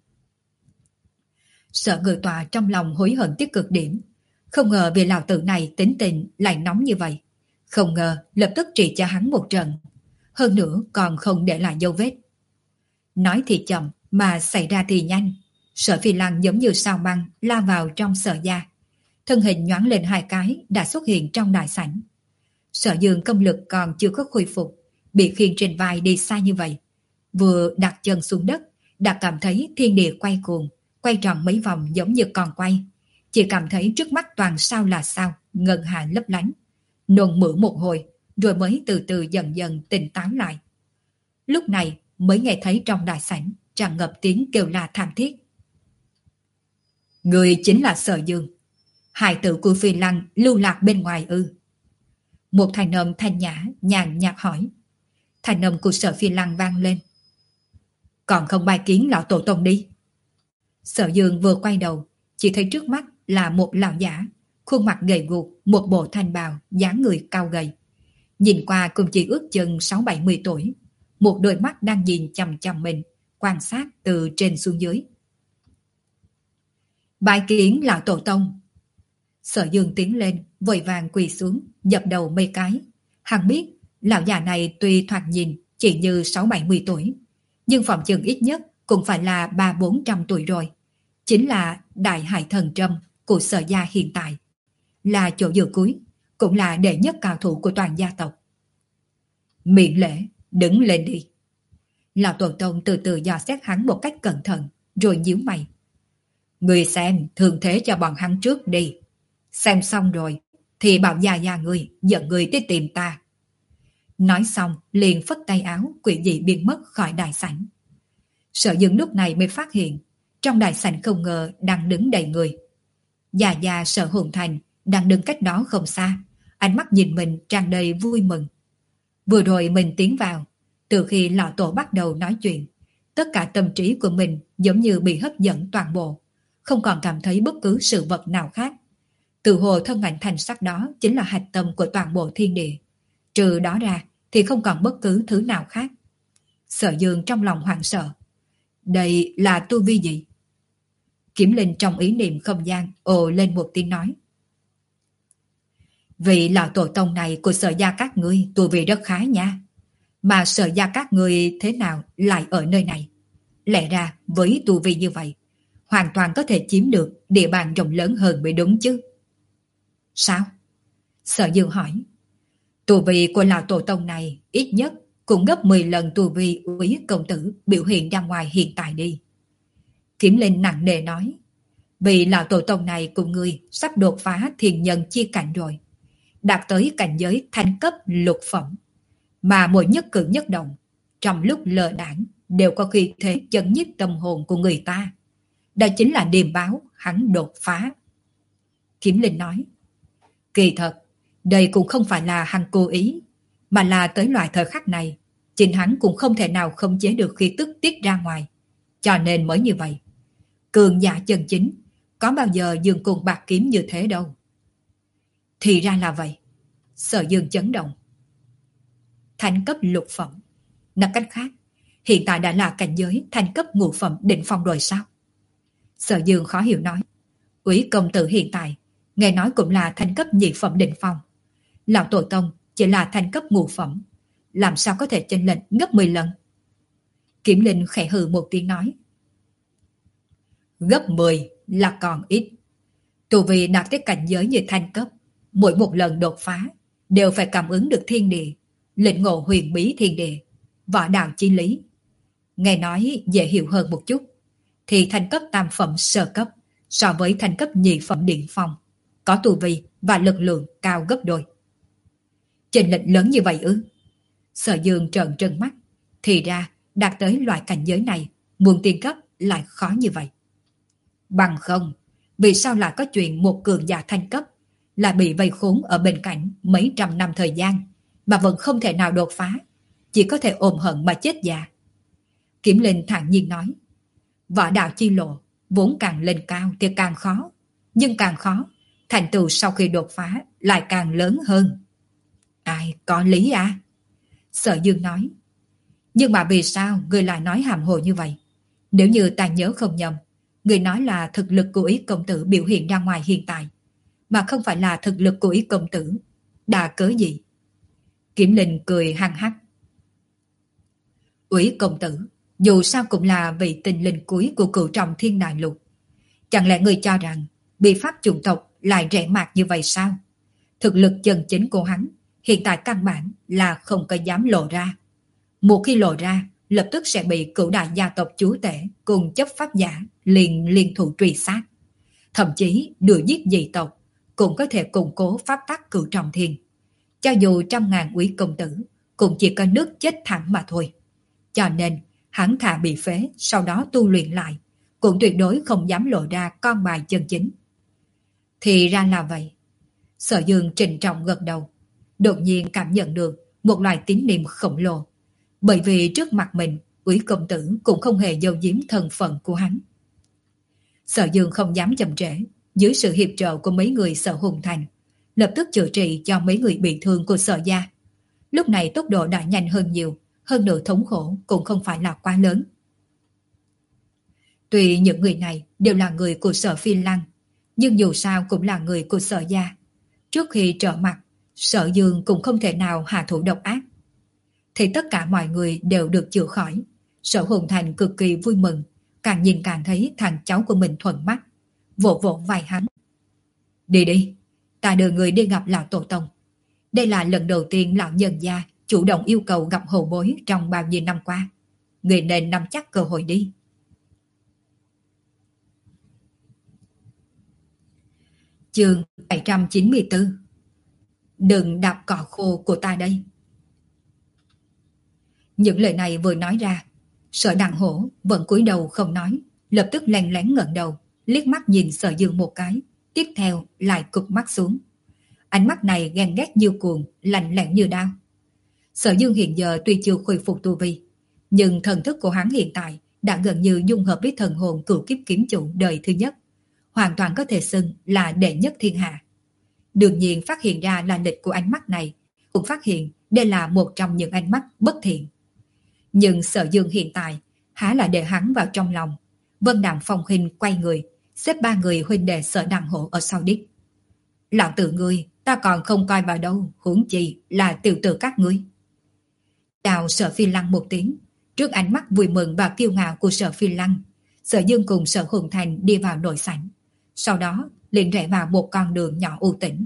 Sở Ngự Tọa trong lòng hối hận tới cực điểm, không ngờ vì lão tử này tính tình lại nóng như vậy, không ngờ lập tức trị cho hắn một trận, hơn nữa còn không để lại dấu vết. Nói thì chậm mà xảy ra thì nhanh. Sở Phi Lăng giống như sao băng lao vào trong Sở gia, thân hình nhoáng lên hai cái đã xuất hiện trong đại sảnh. Sở Dương công lực còn chưa có khôi phục, bị khiêng trên vai đi xa như vậy, vừa đặt chân xuống đất đã cảm thấy thiên địa quay cuồng, quay tròn mấy vòng giống như còn quay, chỉ cảm thấy trước mắt toàn sao là sao, ngân hà lấp lánh, nôn mửa một hồi, rồi mới từ từ dần dần tỉnh táo lại. Lúc này mới nghe thấy trong đại sảnh tràn ngập tiếng kêu la thảm thiết. Người chính là Sở Dương, hài tử của Phi Lăng lưu lạc bên ngoài ư? Một thanh âm thanh nhã nhàn nhạt hỏi. Thanh âm của Sở Phi Lăng vang lên. Còn không bài kiến lão tổ tông đi. Sở Dương vừa quay đầu, chỉ thấy trước mắt là một lão giả, khuôn mặt gầy guộc, một bộ thanh bào, dáng người cao gầy. Nhìn qua cũng chỉ ước chừng sáu bảy mươi tuổi, một đôi mắt đang nhìn chằm chằm mình, quan sát từ trên xuống dưới. Bái kiến lão tổ tông. Sở Dương tiến lên, vội vàng quỳ xuống, dập đầu mấy cái. Hắn biết, lão già này tuy thoạt nhìn chỉ như sáu bảy mươi tuổi, nhưng phòng chừng ít nhất cũng phải là ba bốn trăm tuổi rồi. Chính là đại hải thần trâm của Sở gia hiện tại, là chỗ dựa cuối, cũng là đệ nhất cao thủ của toàn gia tộc. Miễn lễ, đứng lên đi. Lão tổ tông từ từ dò xét hắn một cách cẩn thận, rồi nhíu mày. Người xem thường thế cho bọn hắn trước đi. Xem xong rồi thì bảo già già người dẫn người tới tìm ta. Nói xong liền phất tay áo, quỷ dị biến mất khỏi đại sảnh. Sở Dương lúc này mới phát hiện trong đại sảnh không ngờ đang đứng đầy người. Già già Sở Hồn Thành đang đứng cách đó không xa, ánh mắt nhìn mình tràn đầy vui mừng. Vừa rồi mình tiến vào, từ khi lão tổ bắt đầu nói chuyện, tất cả tâm trí của mình giống như bị hấp dẫn toàn bộ, không còn cảm thấy bất cứ sự vật nào khác. Từ hồ thân ảnh thành sắc đó chính là hạch tâm của toàn bộ thiên địa. Trừ đó ra thì không còn bất cứ thứ nào khác. Sở Dương trong lòng hoảng sợ. Đây là tu vi gì? Kiếm Linh trong ý niệm không gian ồ lên một tiếng nói. Vị lão tổ tông này của Sở gia các ngươi tu vi rất khá nha. Mà Sở gia các ngươi thế nào lại ở nơi này? Lẽ ra với tu vi như vậy, hoàn toàn có thể chiếm được địa bàn rộng lớn hơn mới đúng chứ. Sao? Sở Dương hỏi. Tu vi của lão tổ tông này ít nhất cũng gấp mười lần tu vi Úy công tử biểu hiện ra ngoài hiện tại đi. Kiếm Linh nặng nề nói. Vì lão tổ tông này cùng ngươi sắp đột phá thiên nhân chi cảnh rồi, đạt tới cảnh giới thánh cấp lục phẩm, mà mỗi nhất cử nhất động trong lúc lơ đãng đều có khí thế chấn nhiếp tâm hồn của người ta. Đó chính là điềm báo hắn đột phá. Kiếm Linh nói. Kỳ thật, đây cũng không phải là hắn cố ý, mà là tới loại thời khắc này, chính hắn cũng không thể nào khống chế được khí tức tiết ra ngoài, cho nên mới như vậy. Cường giả chân chính có bao giờ dương cùng bạc kiếm như thế đâu. Thì ra là vậy. Sở Dương chấn động. Thánh cấp lục phẩm, nói cách khác, hiện tại đã là cảnh giới thánh cấp ngũ phẩm đỉnh phong rồi sao? Sở Dương khó hiểu nói. Úy công tử hiện tại nghe nói cũng là thánh cấp nhị phẩm đỉnh phong. Lão tổ tông chỉ là thánh cấp ngũ phẩm, làm sao có thể chênh lệch gấp mười lần? Kiếm Linh khẽ hừ một tiếng nói. Gấp mười là còn ít. Tu vi đạt tới cảnh giới như thánh cấp, mỗi một lần đột phá đều phải cảm ứng được thiên địa, lĩnh ngộ huyền bí thiên địa, võ đạo chi lý. Nghe nói dễ hiểu hơn một chút, thì thành cấp tam phẩm sơ cấp so với thành cấp nhị phẩm đỉnh phong có tu vi và lực lượng cao gấp đôi. Chênh lệch lớn như vậy ư? Sở Dương trợn trừng mắt. Thì ra đạt tới loại cảnh giới này, muốn tiên cấp lại khó như vậy. Bằng không, vì sao lại có chuyện một cường giả thanh cấp là bị vây khốn ở bên cạnh mấy trăm năm thời gian mà vẫn không thể nào đột phá, chỉ có thể ôm hận mà chết già? Kiếm Linh thản nhiên nói. Võ đạo chi lộ vốn càng lên cao thì càng khó, nhưng càng khó, thành tựu sau khi đột phá lại càng lớn hơn. Ai, có lý à? Sở Dương nói. Nhưng mà vì sao người lại nói hàm hồ như vậy? Nếu như ta nhớ không nhầm, người nói là thực lực của Ý công tử biểu hiện ra ngoài hiện tại, mà không phải là thực lực của Ý công tử. Đà cớ gì? Kiếm Linh cười hăng hắc. Úy công tử dù sao cũng là vị tình linh cuối của cửu trọng thiên đại lục. Chẳng lẽ người cho rằng bị pháp chủng tộc lại rẻ mạt như vậy sao? Thực lực chân chính của hắn hiện tại căn bản là không có dám lộ ra. Một khi lộ ra, lập tức sẽ bị cửu đại gia tộc chúa tể cùng chấp pháp giả liền liên thủ truy sát. thậm chí đuổi giết dị tộc, cũng có thể củng cố pháp tắc cửu trọng thiên. Cho dù trăm ngàn quý công tử, cũng chỉ có nước chết thẳng mà thôi. Cho nên, hắn thà bị phế, sau đó tu luyện lại, cũng tuyệt đối không dám lộ ra con bài chân chính. Thì ra là vậy. Sở Dương trịnh trọng gật đầu, đột nhiên cảm nhận được một loại tín niệm khổng lồ. Bởi vì trước mặt mình, quý công tử cũng không hề giấu giếm thân phận của hắn. Sở Dương không dám chậm trễ, dưới sự hiệp trợ của mấy người Sở Hùng Thành, lập tức chữa trị cho mấy người bị thương của Sở gia. Lúc này tốc độ đã nhanh hơn nhiều, hơn nữa thống khổ cũng không phải là quá lớn. Tuy những người này đều là người của Sở Phi Lăng, nhưng dù sao cũng là người của Sở gia. Trước khi trở mặt, Sở Dương cũng không thể nào hạ thủ độc ác. Thì tất cả mọi người đều được chữa khỏi. Sở Hùng Thành cực kỳ vui mừng, càng nhìn càng thấy thằng cháu của mình thuận mắt, vỗ vỗ vai hắn. Đi đi, ta đưa người đi gặp lão tổ tông. Đây là lần đầu tiên lão nhân gia chủ động yêu cầu gặp hậu bối trong bao nhiêu năm qua. Người nên nắm chắc cơ hội đi. Chương bảy trăm chín mươi tư. Đừng đạp cỏ khô của ta đây. Những lời này vừa nói ra, Sở Đằng Hổ vẫn cúi đầu không nói, lập tức lén lén ngẩng đầu, liếc mắt nhìn Sở Dương một cái, tiếp theo lại cụp mắt xuống. Ánh mắt này ghen ghét như cuồng, lạnh lẽo như đao. Sở Dương hiện giờ tuy chưa khôi phục tu vi, nhưng thần thức của hắn hiện tại đã gần như dung hợp với thần hồn cửu kiếp kiếm chủ đời thứ nhất, hoàn toàn có thể xưng là đệ nhất thiên hạ. Đương nhiên phát hiện ra là lịch của ánh mắt này, cũng phát hiện đây là một trong những ánh mắt bất thiện. Nhưng Sở Dương hiện tại há là để hắn vào trong lòng. Vân Đạm Phong Khinh quay người, xếp ba người huynh đệ Sở Đằng Hổ ở sau đít. Lão tử ngươi, ta còn không coi vào đâu, huống chi là tiểu tử các ngươi. Chào Sở Phi Lăng một tiếng, trước ánh mắt vui mừng và kiêu ngạo của Sở Phi Lăng, Sở Dương cùng Sở Hùng Thành đi vào nội sảnh, sau đó liền rẽ vào một con đường nhỏ u tĩnh.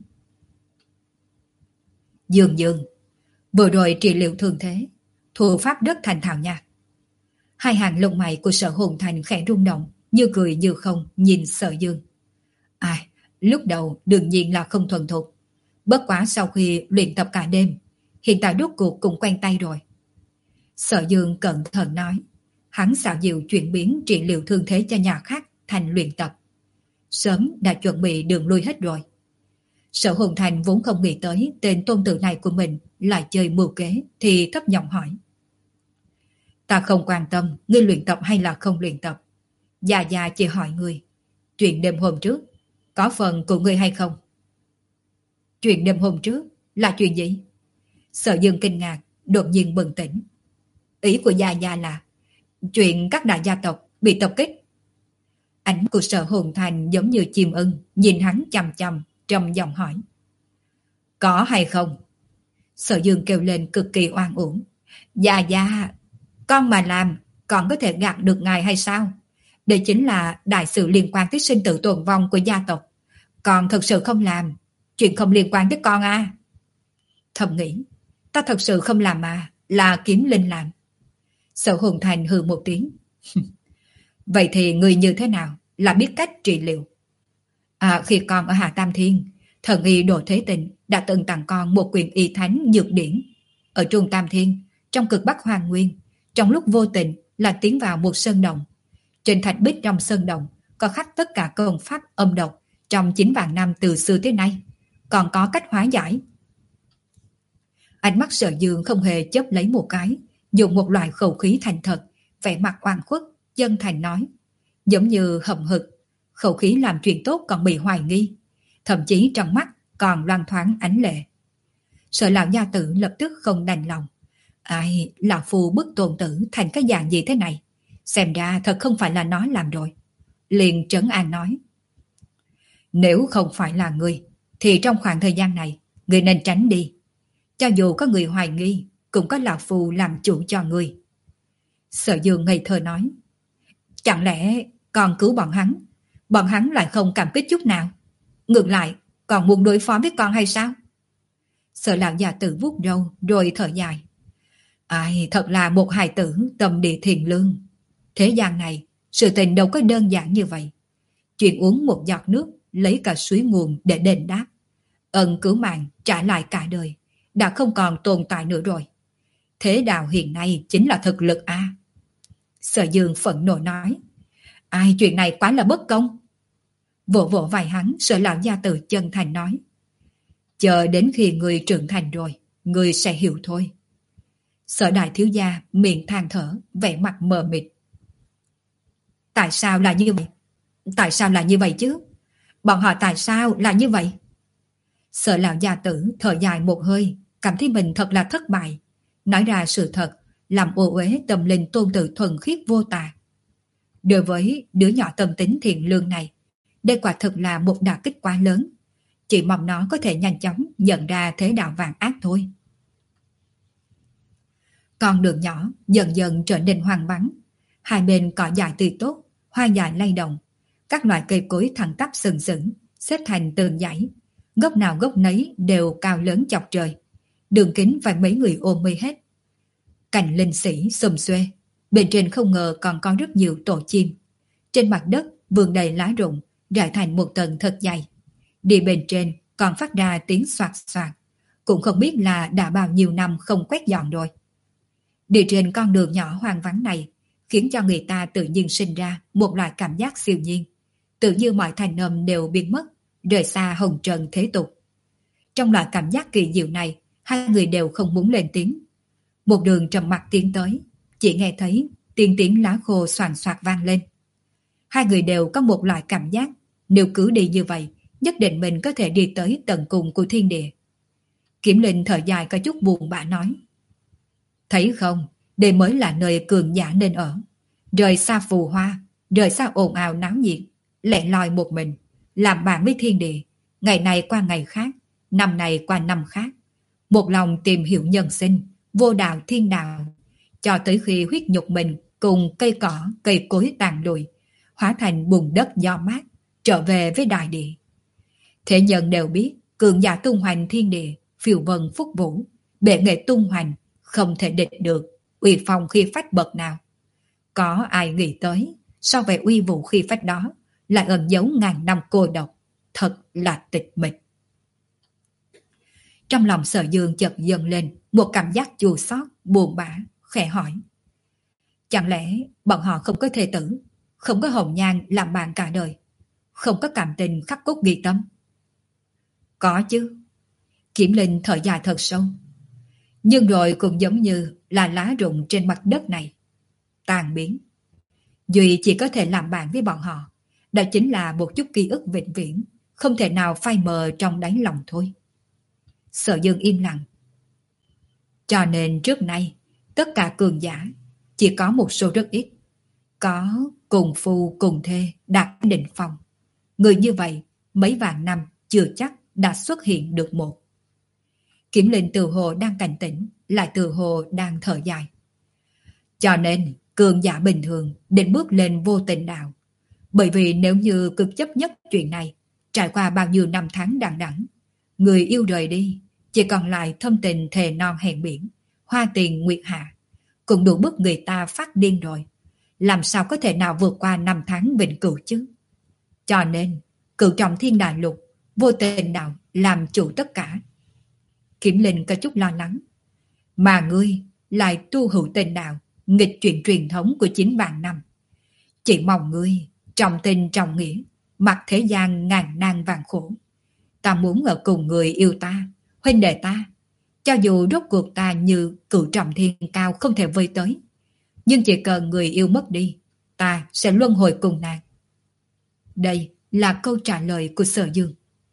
Dương Dương, vừa rồi trị liệu thương thế, thủ pháp rất thành thạo nha. Hai hàng lông mày của Sở Hùng Thành khẽ rung động, như cười như không nhìn Sở Dương. Ai, lúc đầu đương nhiên là không thuần thục, bất quá sau khi luyện tập cả đêm, hiện tại rốt cuộc cũng quen tay rồi. Sở Dương cẩn thận nói, hắn xảo diệu chuyển biến trị liệu thương thế cho nhà khác thành luyện tập. Sớm đã chuẩn bị đường lui hết rồi. Sở Hùng Thành vốn không nghĩ tới tên tôn tử này của mình lại chơi mưu kế, thì thấp giọng hỏi. Ta không quan tâm ngươi luyện tập hay là không luyện tập. Già già chỉ hỏi ngươi, chuyện đêm hôm trước có phần của ngươi hay không? Chuyện đêm hôm trước là chuyện gì? Sở Dương kinh ngạc, đột nhiên bừng tỉnh. Ý của Gia Gia là chuyện các đại gia tộc bị tập kích. Ánh của Sở Hùng Thành giống như chim ưng, nhìn hắn chằm chằm, trầm giọng hỏi. Có hay không? Sở Dương kêu lên cực kỳ oan uổng. Gia Gia, con mà làm còn có thể gạt được ngài hay sao? Đây chính là đại sự liên quan tới sinh tử tồn vong của gia tộc. Còn thật sự không làm, chuyện không liên quan tới con à? Thầm nghĩ, ta thật sự không làm mà, là Kiếm Linh làm. Sở Hùng Thành hừ một tiếng. Vậy thì người như thế nào là biết cách trị liệu? À, khi con ở Hà Tam Thiên, thần y Đồ Thế Tình đã từng tặng con một quyền y thánh nhược điển. Ở Trung Tam Thiên, trong cực Bắc Hoàng Nguyên, trong lúc vô tình là tiến vào một sơn động. Trên thạch bích trong sơn động có khắc tất cả công pháp âm độc trong chín vạn năm từ xưa tới nay, còn có cách hóa giải. Ánh mắt Sở Dương không hề chớp lấy một cái, dùng một loại khẩu khí thành thật, vẻ mặt oan khuất, chân thành nói, giống như hậm hực, khẩu khí làm chuyện tốt còn bị hoài nghi, thậm chí trong mắt còn loang thoáng ánh lệ. Sở lão gia tử lập tức không đành lòng. Ai, lão phu bức tôn tử thành cái dạng gì thế này? Xem ra thật không phải là nó làm rồi. Liền trấn an nói. Nếu không phải là ngươi, thì trong khoảng thời gian này, ngươi nên tránh đi. Cho dù có người hoài nghi, cũng có lão phu làm chủ cho ngươi. Sở Dương ngây thơ nói. Chẳng lẽ còn cứu bọn hắn, bọn hắn lại không cảm kích chút nào? Ngược lại, còn muốn đối phó với con hay sao? Sở lão già tử vuốt râu rồi thở dài. Ai, thật là một hài tử tâm địa thiện lương. Thế gian này, sự tình đâu có đơn giản như vậy. Chuyện uống một giọt nước, lấy cả suối nguồn để đền đáp. Ân cứu mạng trả lại cả đời, đã không còn tồn tại nữa rồi. Thế đạo hiện nay chính là thực lực a. Sở Dương phẫn nộ nói. Ai, chuyện này quá là bất công. Vỗ vỗ vai hắn, Sở lão gia tử chân thành nói. Chờ đến khi người trưởng thành rồi, người sẽ hiểu thôi. Sở đại thiếu gia miệng than thở, vẻ mặt mờ mịt. Tại sao là như vậy? Tại sao là như vậy chứ? Bọn họ tại sao là như vậy? Sở lão gia tử thở dài một hơi, cảm thấy mình thật là thất bại. Nói ra sự thật, làm ô uế tâm linh tôn tử thuần khiết vô tà. Đối với đứa nhỏ tâm tính thiện lương này, đây quả thực là một đả kích quá lớn. Chỉ mong nó có thể nhanh chóng nhận ra thế đạo vạn ác thôi. Con đường nhỏ dần dần trở nên hoang vắng. Hai bên cỏ dại tươi tốt, hoa dại lay động. Các loại cây cối thẳng tắp sừng sững, xếp thành từng dãy. Gốc nào gốc nấy đều cao lớn chọc trời. Đường kính phải mấy người ôm mây hết. Cành linh sĩ xum xuê. Bên trên không ngờ còn có rất nhiều tổ chim. Trên mặt đất vườn đầy lá rụng, rải thành một tầng thật dày. Đi bên trên còn phát ra tiếng xoạt xoạt. Cũng không biết là đã bao nhiêu năm không quét dọn rồi. Đi trên con đường nhỏ hoang vắng này khiến cho người ta tự nhiên sinh ra một loại cảm giác siêu nhiên. Tự như mọi thành âm đều biến mất, rời xa hồng trần thế tục. Trong loại cảm giác kỳ diệu này, hai người đều không muốn lên tiếng. Một đường trầm mặc tiến tới, chỉ nghe thấy tiếng tiếng lá khô xoàn xoạc vang lên. Hai người đều có một loại cảm giác, nếu cứ đi như vậy, nhất định mình có thể đi tới tận cùng của thiên địa. Kiểm Linh thở dài có chút buồn bã nói. Thấy không, đây mới là nơi cường giả nên ở. Rời xa phù hoa, rời xa ồn ào náo nhiệt, lẻ loi một mình, làm bạn với thiên địa, ngày này qua ngày khác, năm này qua năm khác. Một lòng tìm hiểu nhân sinh, vô đạo thiên đạo, cho tới khi huyết nhục mình cùng cây cỏ, cây cối tàn lụi, hóa thành bùn đất gió mát, trở về với đại địa. Thế nhân đều biết, cường giả tung hoành thiên địa, phiêu vân phúc vũ, bệ nghệ tung hoành, không thể địch được, uy phong khi phách bậc nào. Có ai nghĩ tới, so về uy vũ khi phách đó, lại ẩn giấu ngàn năm cô độc, thật là tịch mịch. Trong lòng Sở Dương chợt dâng lên một cảm giác chua xót, buồn bã, khẽ hỏi. Chẳng lẽ bọn họ không có thê tử, không có hồng nhan làm bạn cả đời, không có cảm tình khắc cốt ghi tâm? Có chứ. Kiểm Linh thở dài thật sâu. Nhưng rồi cũng giống như là lá rụng trên mặt đất này, tàn biến. Duy chỉ có thể làm bạn với bọn họ, đó chính là một chút ký ức vĩnh viễn, không thể nào phai mờ trong đáy lòng thôi. Sở Dương im lặng. Cho nên trước nay, tất cả cường giả, chỉ có một số rất ít, có cùng phu cùng thê đạt đỉnh phong. Người như vậy, mấy vạn năm chưa chắc đã xuất hiện được một. Kiểm Linh từ hồ đang cảnh tỉnh, lại từ hồ đang thở dài. Cho nên, cường giả bình thường định bước lên vô tình đạo. Bởi vì nếu như cực chấp nhất chuyện này, trải qua bao nhiêu năm tháng đằng đẵng, người yêu rời đi, chỉ còn lại thâm tình thề non hẹn biển, hoa tiền nguyệt hạ, cũng đủ bức người ta phát điên rồi. Làm sao có thể nào vượt qua năm tháng vĩnh cửu chứ? Cho nên, cửu trọng thiên đại lục, vô tình đạo làm chủ tất cả. Kiểm Linh có chút lo lắng. Mà ngươi lại tu hữu tình đạo, nghịch chuyện truyền thống của chín vạn năm. Chỉ mong ngươi trọng tình trọng nghĩa, mặc thế gian ngàn nan vạn khổ. Ta muốn ở cùng người yêu ta, huynh đệ ta. Cho dù rốt cuộc ta như cửu trọng thiên cao không thể vơi tới, nhưng chỉ cần người yêu mất đi, ta sẽ luân hồi cùng nàng. Đây là câu trả lời của Sở Dương.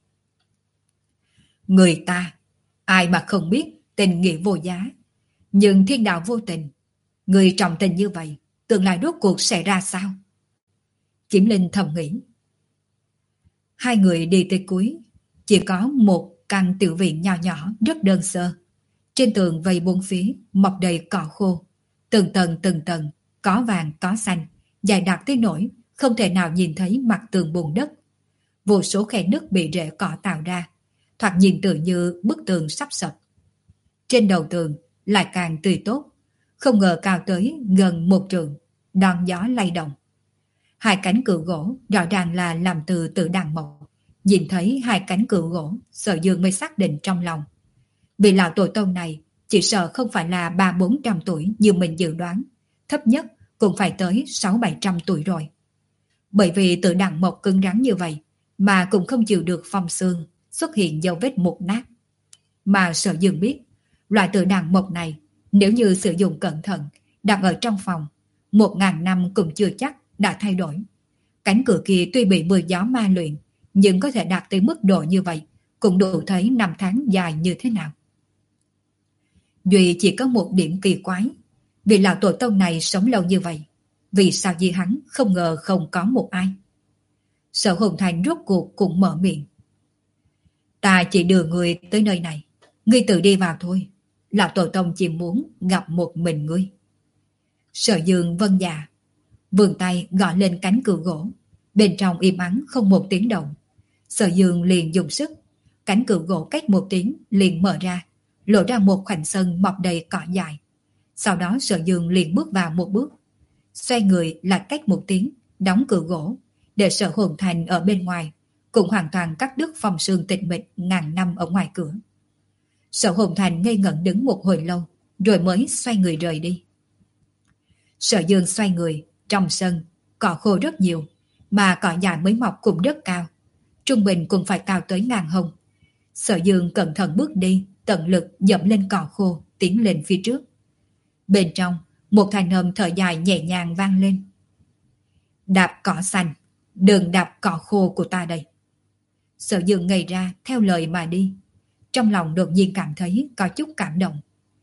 Người ta, ai mà không biết tình nghĩa vô giá, nhưng thiên đạo vô tình. Người trọng tình như vậy, tương lai rốt cuộc sẽ ra sao? Kiểm Linh thầm nghĩ. Hai người đi tới cuối, chỉ có một căn tiểu viện nhỏ nhỏ rất đơn sơ. Trên tường vây bốn phía mọc đầy cỏ khô, từng tầng từng tầng, có vàng có xanh, dài đặc tới nỗi không thể nào nhìn thấy mặt tường bùn đất. Vô số khe nứt bị rễ cỏ tạo ra, thoạt nhìn tự như bức tường sắp sập. Trên đầu tường lại càng tươi tốt, không ngờ cao tới gần một trượng, đòn gió lay động. Hai cánh cửa gỗ rõ ràng là làm từ tự đàn mộc. Nhìn thấy hai cánh cửa gỗ, Sở Dương mới xác định trong lòng. Vị lão tổ tông này chỉ sợ không phải là ba bốn trăm tuổi như mình dự đoán, thấp nhất cũng phải tới sáu bảy trăm tuổi rồi. Bởi vì tự đàn mộc cứng rắn như vậy mà cũng không chịu được phong xương, xuất hiện dấu vết mục nát. Mà Sở Dương biết, loại tự đàn mộc này nếu như sử dụng cẩn thận, đặt ở trong phòng, một ngàn năm cũng chưa chắc đã thay đổi. Cánh cửa kia tuy bị mưa gió ma luyện, nhưng có thể đạt tới mức độ như vậy, cũng đủ thấy năm tháng dài như thế nào. Duy chỉ có một điểm kỳ quái, vì lão tổ tông này sống lâu như vậy, vì sao gì hắn không ngờ không có một ai. Sở Hồn Thành rốt cuộc cũng mở miệng. Ta chỉ đưa người tới nơi này, ngươi tự đi vào thôi, lão tổ tông chỉ muốn gặp một mình ngươi. Sở Dương vâng dạ, vươn tay gõ lên cánh cửa gỗ, bên trong im ắng không một tiếng động. Sở Dương liền dùng sức, cánh cửa gỗ cách một tiếng liền mở ra, lộ ra một khoảnh sân mọc đầy cỏ dại. Sau đó Sở Dương liền bước vào một bước, xoay người lại cách một tiếng, đóng cửa gỗ, để Sở Hồn Thành ở bên ngoài, cũng hoàn toàn cắt đứt phong sương tịch mịch ngàn năm ở ngoài cửa. Sở Hồn Thành ngây ngẩn đứng một hồi lâu, rồi mới xoay người rời đi. Sở Dương xoay người, trong sân, cỏ khô rất nhiều, mà cỏ dại mới mọc cũng rất cao, trung bình cũng phải cao tới ngàn hông. Sở Dương cẩn thận bước đi, tận lực dẫm lên cỏ khô, tiến lên phía trước. Bên trong, một thanh âm thở dài nhẹ nhàng vang lên. Đạp cỏ xanh, đừng đạp cỏ khô của ta đây. Sở Dương ngây ra theo lời mà đi, trong lòng đột nhiên cảm thấy có chút cảm động.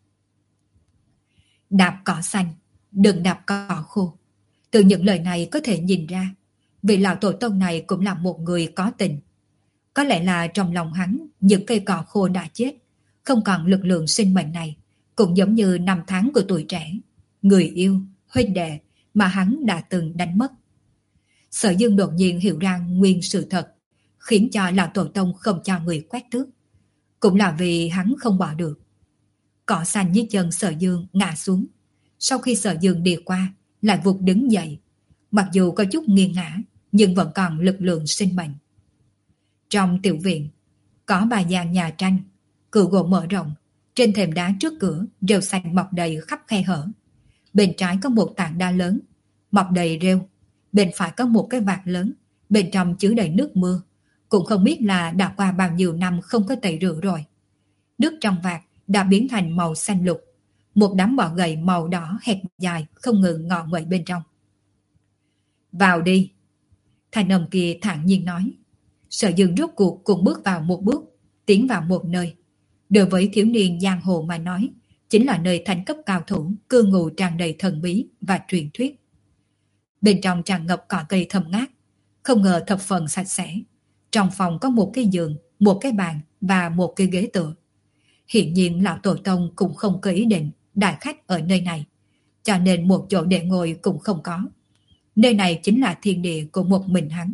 Đạp cỏ xanh, đừng đạp cỏ khô. Từ những lời này có thể nhìn ra, vị lão tổ tông này cũng là một người có tình. Có lẽ là trong lòng hắn, những cây cỏ khô đã chết, không còn lực lượng sinh mệnh này, cũng giống như năm tháng của tuổi trẻ, người yêu, huynh đệ mà hắn đã từng đánh mất. Sở Dương đột nhiên hiểu ra nguyên sự thật, khiến cho lão tổ tông không cho người quét tước. Cũng là vì hắn không bỏ được. Cỏ xanh dưới chân Sở Dương ngã xuống. Sau khi Sở Dương đi qua, lại vụt đứng dậy. Mặc dù có chút nghiêng ngã, nhưng vẫn còn lực lượng sinh mệnh. Trong tiểu viện, có ba gian nhà tranh, cửa gỗ mở rộng, trên thềm đá trước cửa rêu xanh mọc đầy khắp khe hở. Bên trái có một tảng đá lớn, mọc đầy rêu. Bên phải có một cái vạc lớn, bên trong chứa đầy nước mưa. Cũng không biết là đã qua bao nhiêu năm không có tẩy rửa rồi. Nước trong vạc đã biến thành màu xanh lục. Một đám bọ gậy màu đỏ hẹp dài không ngừng ngọ nguậy bên trong. Vào đi. Thanh âm kia thản nhiên nói. Sở Dương rốt cuộc cùng bước vào một bước, tiến vào một nơi. Đối với thiếu niên giang hồ mà nói, chính là nơi thành cấp cao thủ, cư ngụ tràn đầy thần bí và truyền thuyết. Bên trong tràn ngập cỏ cây thơm ngát, không ngờ thập phần sạch sẽ. Trong phòng có một cái giường, một cái bàn và một cái ghế tựa. Hiện nhiên lão tổ tông cũng không có ý định đại khách ở nơi này, cho nên một chỗ để ngồi cũng không có. Nơi này chính là thiên địa của một mình hắn.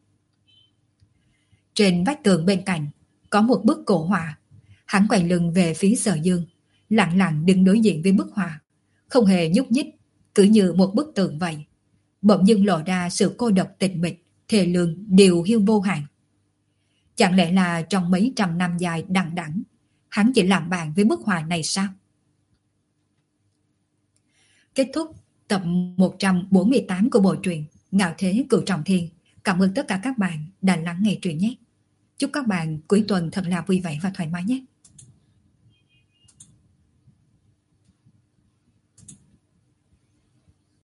Trên vách tường bên cạnh có một bức cổ họa. Hắn quay lưng về phía Sở Dương, lặng lặng đứng đối diện với bức họa, không hề nhúc nhích, cứ như một bức tượng vậy. Bỗng dưng lộ ra sự cô độc tịch mịch, thề lương điều hiu vô hạn. Chẳng lẽ là trong mấy trăm năm dài đằng đẵng, hắn chỉ làm bạn với bức họa này sao? Kết thúc tập một trăm bốn mươi tám của bộ truyện Ngạo Thế Cửu Trọng Thiên. Cảm ơn tất cả các bạn đã lắng nghe truyện nhé. Chúc các bạn cuối tuần thật là vui vẻ và thoải mái nhé.